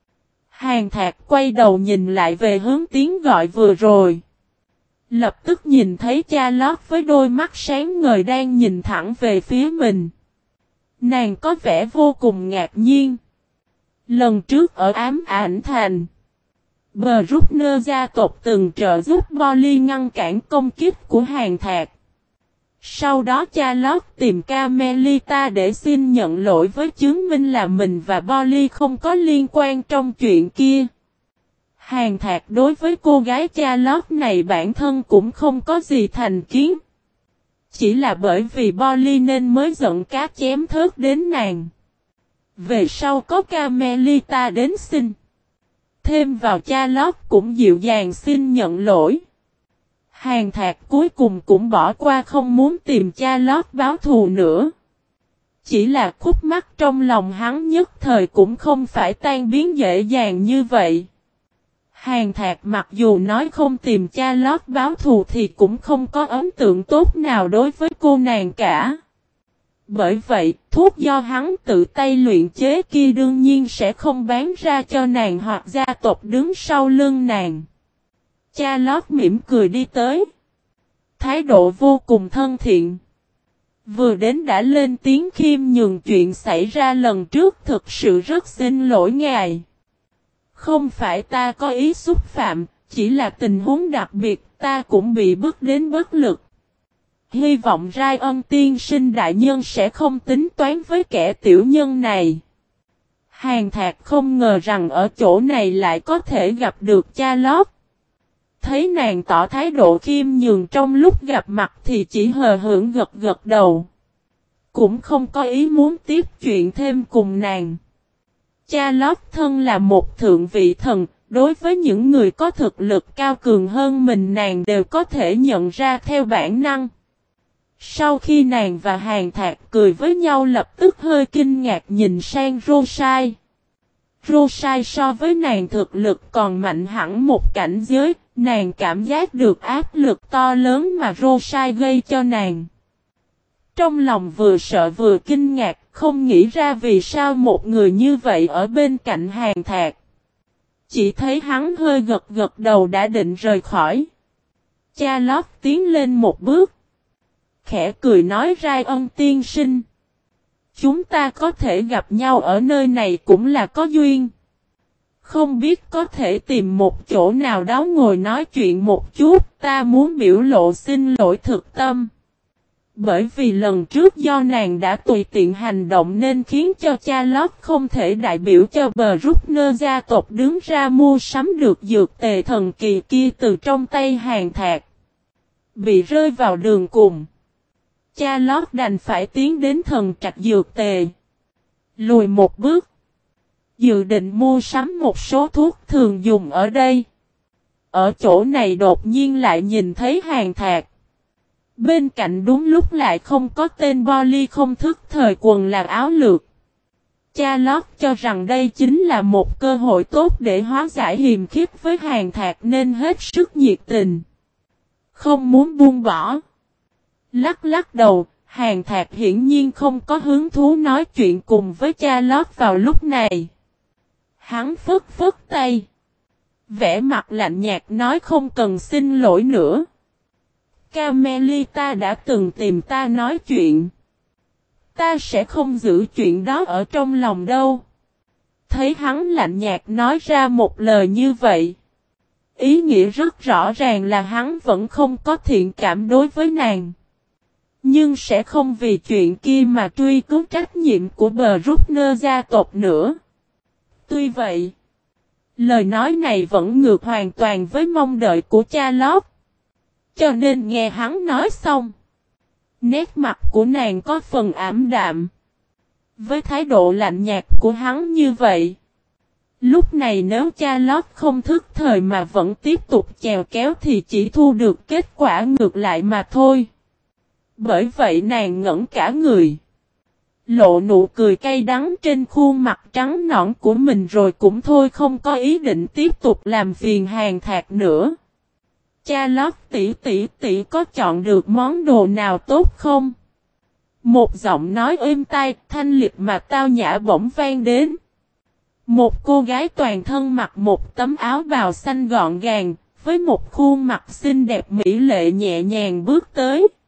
Hàn Thạc quay đầu nhìn lại về hướng tiếng gọi vừa rồi. Lập tức nhìn thấy cha lót với đôi mắt sáng ngời đang nhìn thẳng về phía mình. Nàng có vẻ vô cùng ngạc nhiên. Lần trước ở Ám Ảnh Thành, Bruckner gia tộc từng trợ giúp Bolly ngăn cản công kích của Hàn Thạc. Sau đó cha lót tìm Carmelita để xin nhận lỗi với chứng minh là mình và Bolly không có liên quan trong chuyện kia. Hàn Thạc đối với cô gái cha lót này bản thân cũng không có gì thành kiến. Chỉ là bởi vì Bolly nên mới giận cá chém thớt đến nàng. Về sau có Carmelita đến xin. Thêm vào cha lót cũng dịu dàng xin nhận lỗi. Hàn Thạc cuối cùng cũng bỏ qua không muốn tìm cha lót báo thù nữa. Chỉ là khúc mắc trong lòng hắn nhất thời cũng không phải tan biến dễ dàng như vậy. Hàn Thạc mặc dù nói không tìm cha lót báo thù thì cũng không có ấn tượng tốt nào đối với cô nàng cả. Bởi vậy, thuốc do hắn tự tay luyện chế kia đương nhiên sẽ không bán ra cho nàng hoặc gia tộc đứng sau lưng nàng. Cha lót mỉm cười đi tới. Thái độ vô cùng thân thiện. Vừa đến đã lên tiếng khiêm nhường chuyện xảy ra lần trước, thực sự rất xin lỗi ngài. Không phải ta có ý xúc phạm, chỉ là tình huống đặc biệt, ta cũng bị bức đến bất lực. Hy vọng Rai Ân tiên sinh đại nhân sẽ không tính toán với kẻ tiểu nhân này. Hàn Thạc không ngờ rằng ở chỗ này lại có thể gặp được cha lót. Thấy nàng tỏ thái độ khiêm nhường trong lúc gặp mặt thì chỉ hờ hững gật gật đầu. Cũng không có ý muốn tiếp chuyện thêm cùng nàng. Cha lót thân là một thượng vị thần, đối với những người có thực lực cao cường hơn mình nàng đều có thể nhận ra theo bản năng. Sau khi nàng và Hàn Thạc cười với nhau lập tức hơi kinh ngạc nhìn sang Rosai. Rosai so với nàng thực lực còn mạnh hẳn một cảnh giới, nàng cảm giác được áp lực to lớn mà Rosai gây cho nàng. Trong lòng vừa sợ vừa kinh ngạc, không nghĩ ra vì sao một người như vậy ở bên cạnh Hàn Thạc. Chỉ thấy hắn hơi gật gật đầu đã định rời khỏi. Cha lót tiến lên một bước. Khẽ cười nói Rai Ân tiên sinh. Chúng ta có thể gặp nhau ở nơi này cũng là có duyên. Không biết có thể tìm một chỗ nào đó ngồi nói chuyện một chút, ta muốn biểu lộ xin lỗi thực tâm. Bởi vì lần trước do nàng đã tùy tiện hành động nên khiến cho cha lót không thể đại biểu cho Bruckner gia tộc đứng ra mua sắm được dược tề thần kỳ kia từ trong tay Hàn Thạc. Bị rơi vào đường cùng. Cha lót đành phải tiến đến thần trạch dược tề. Lùi một bước. Dự định mua sắm một số thuốc thường dùng ở đây. Ở chỗ này đột nhiên lại nhìn thấy Hàn Thạc. Bên cạnh đúng lúc lại không có tên Bolly không thức thời quần là áo lược. Cha lót cho rằng đây chính là một cơ hội tốt để hóa giải hiềm khích với Hàn Thạc nên hết sức nhiệt tình. Không muốn buông bỏ. Lắc lắc đầu, Hàn Thạc hiển nhiên không có hứng thú nói chuyện cùng với cha lót vào lúc này. Hắn phất phất tay. Vẻ mặt lạnh nhạt nói không cần xin lỗi nữa. Carmelita đã từng tìm ta nói chuyện. Ta sẽ không giữ chuyện đó ở trong lòng đâu. Thấy hắn lạnh nhạt nói ra một lời như vậy. Ý nghĩa rất rõ ràng là hắn vẫn không có thiện cảm đối với nàng. Nhưng sẽ không vì chuyện kia mà truy cứu trách nhiệm của Bruckner gia tộc nữa. Tuy vậy, lời nói này vẫn ngược hoàn toàn với mong đợi của Charlotte. Cho nên nghe hắn nói xong, nét mặt của nàng có phần ảm đạm. Với thái độ lạnh nhạt của hắn như vậy, lúc này nếu Charlotte không thức thời mà vẫn tiếp tục chèo kéo thì chỉ thu được kết quả ngược lại mà thôi. Bởi vậy nàng ngẩn cả người, lộ nụ cười cay đắng trên khuôn mặt trắng nõn của mình rồi cũng thôi không có ý định tiếp tục làm phiền Hàn Thạc nữa. Charlotte tỷ có chọn được món đồ nào tốt không? Một giọng nói êm tai, thanh lịch mà tao nhã bỗng vang đến. Một cô gái toàn thân mặc một tấm áo bào xanh gọn gàng, với một khuôn mặt xinh đẹp mỹ lệ nhẹ nhàng bước tới.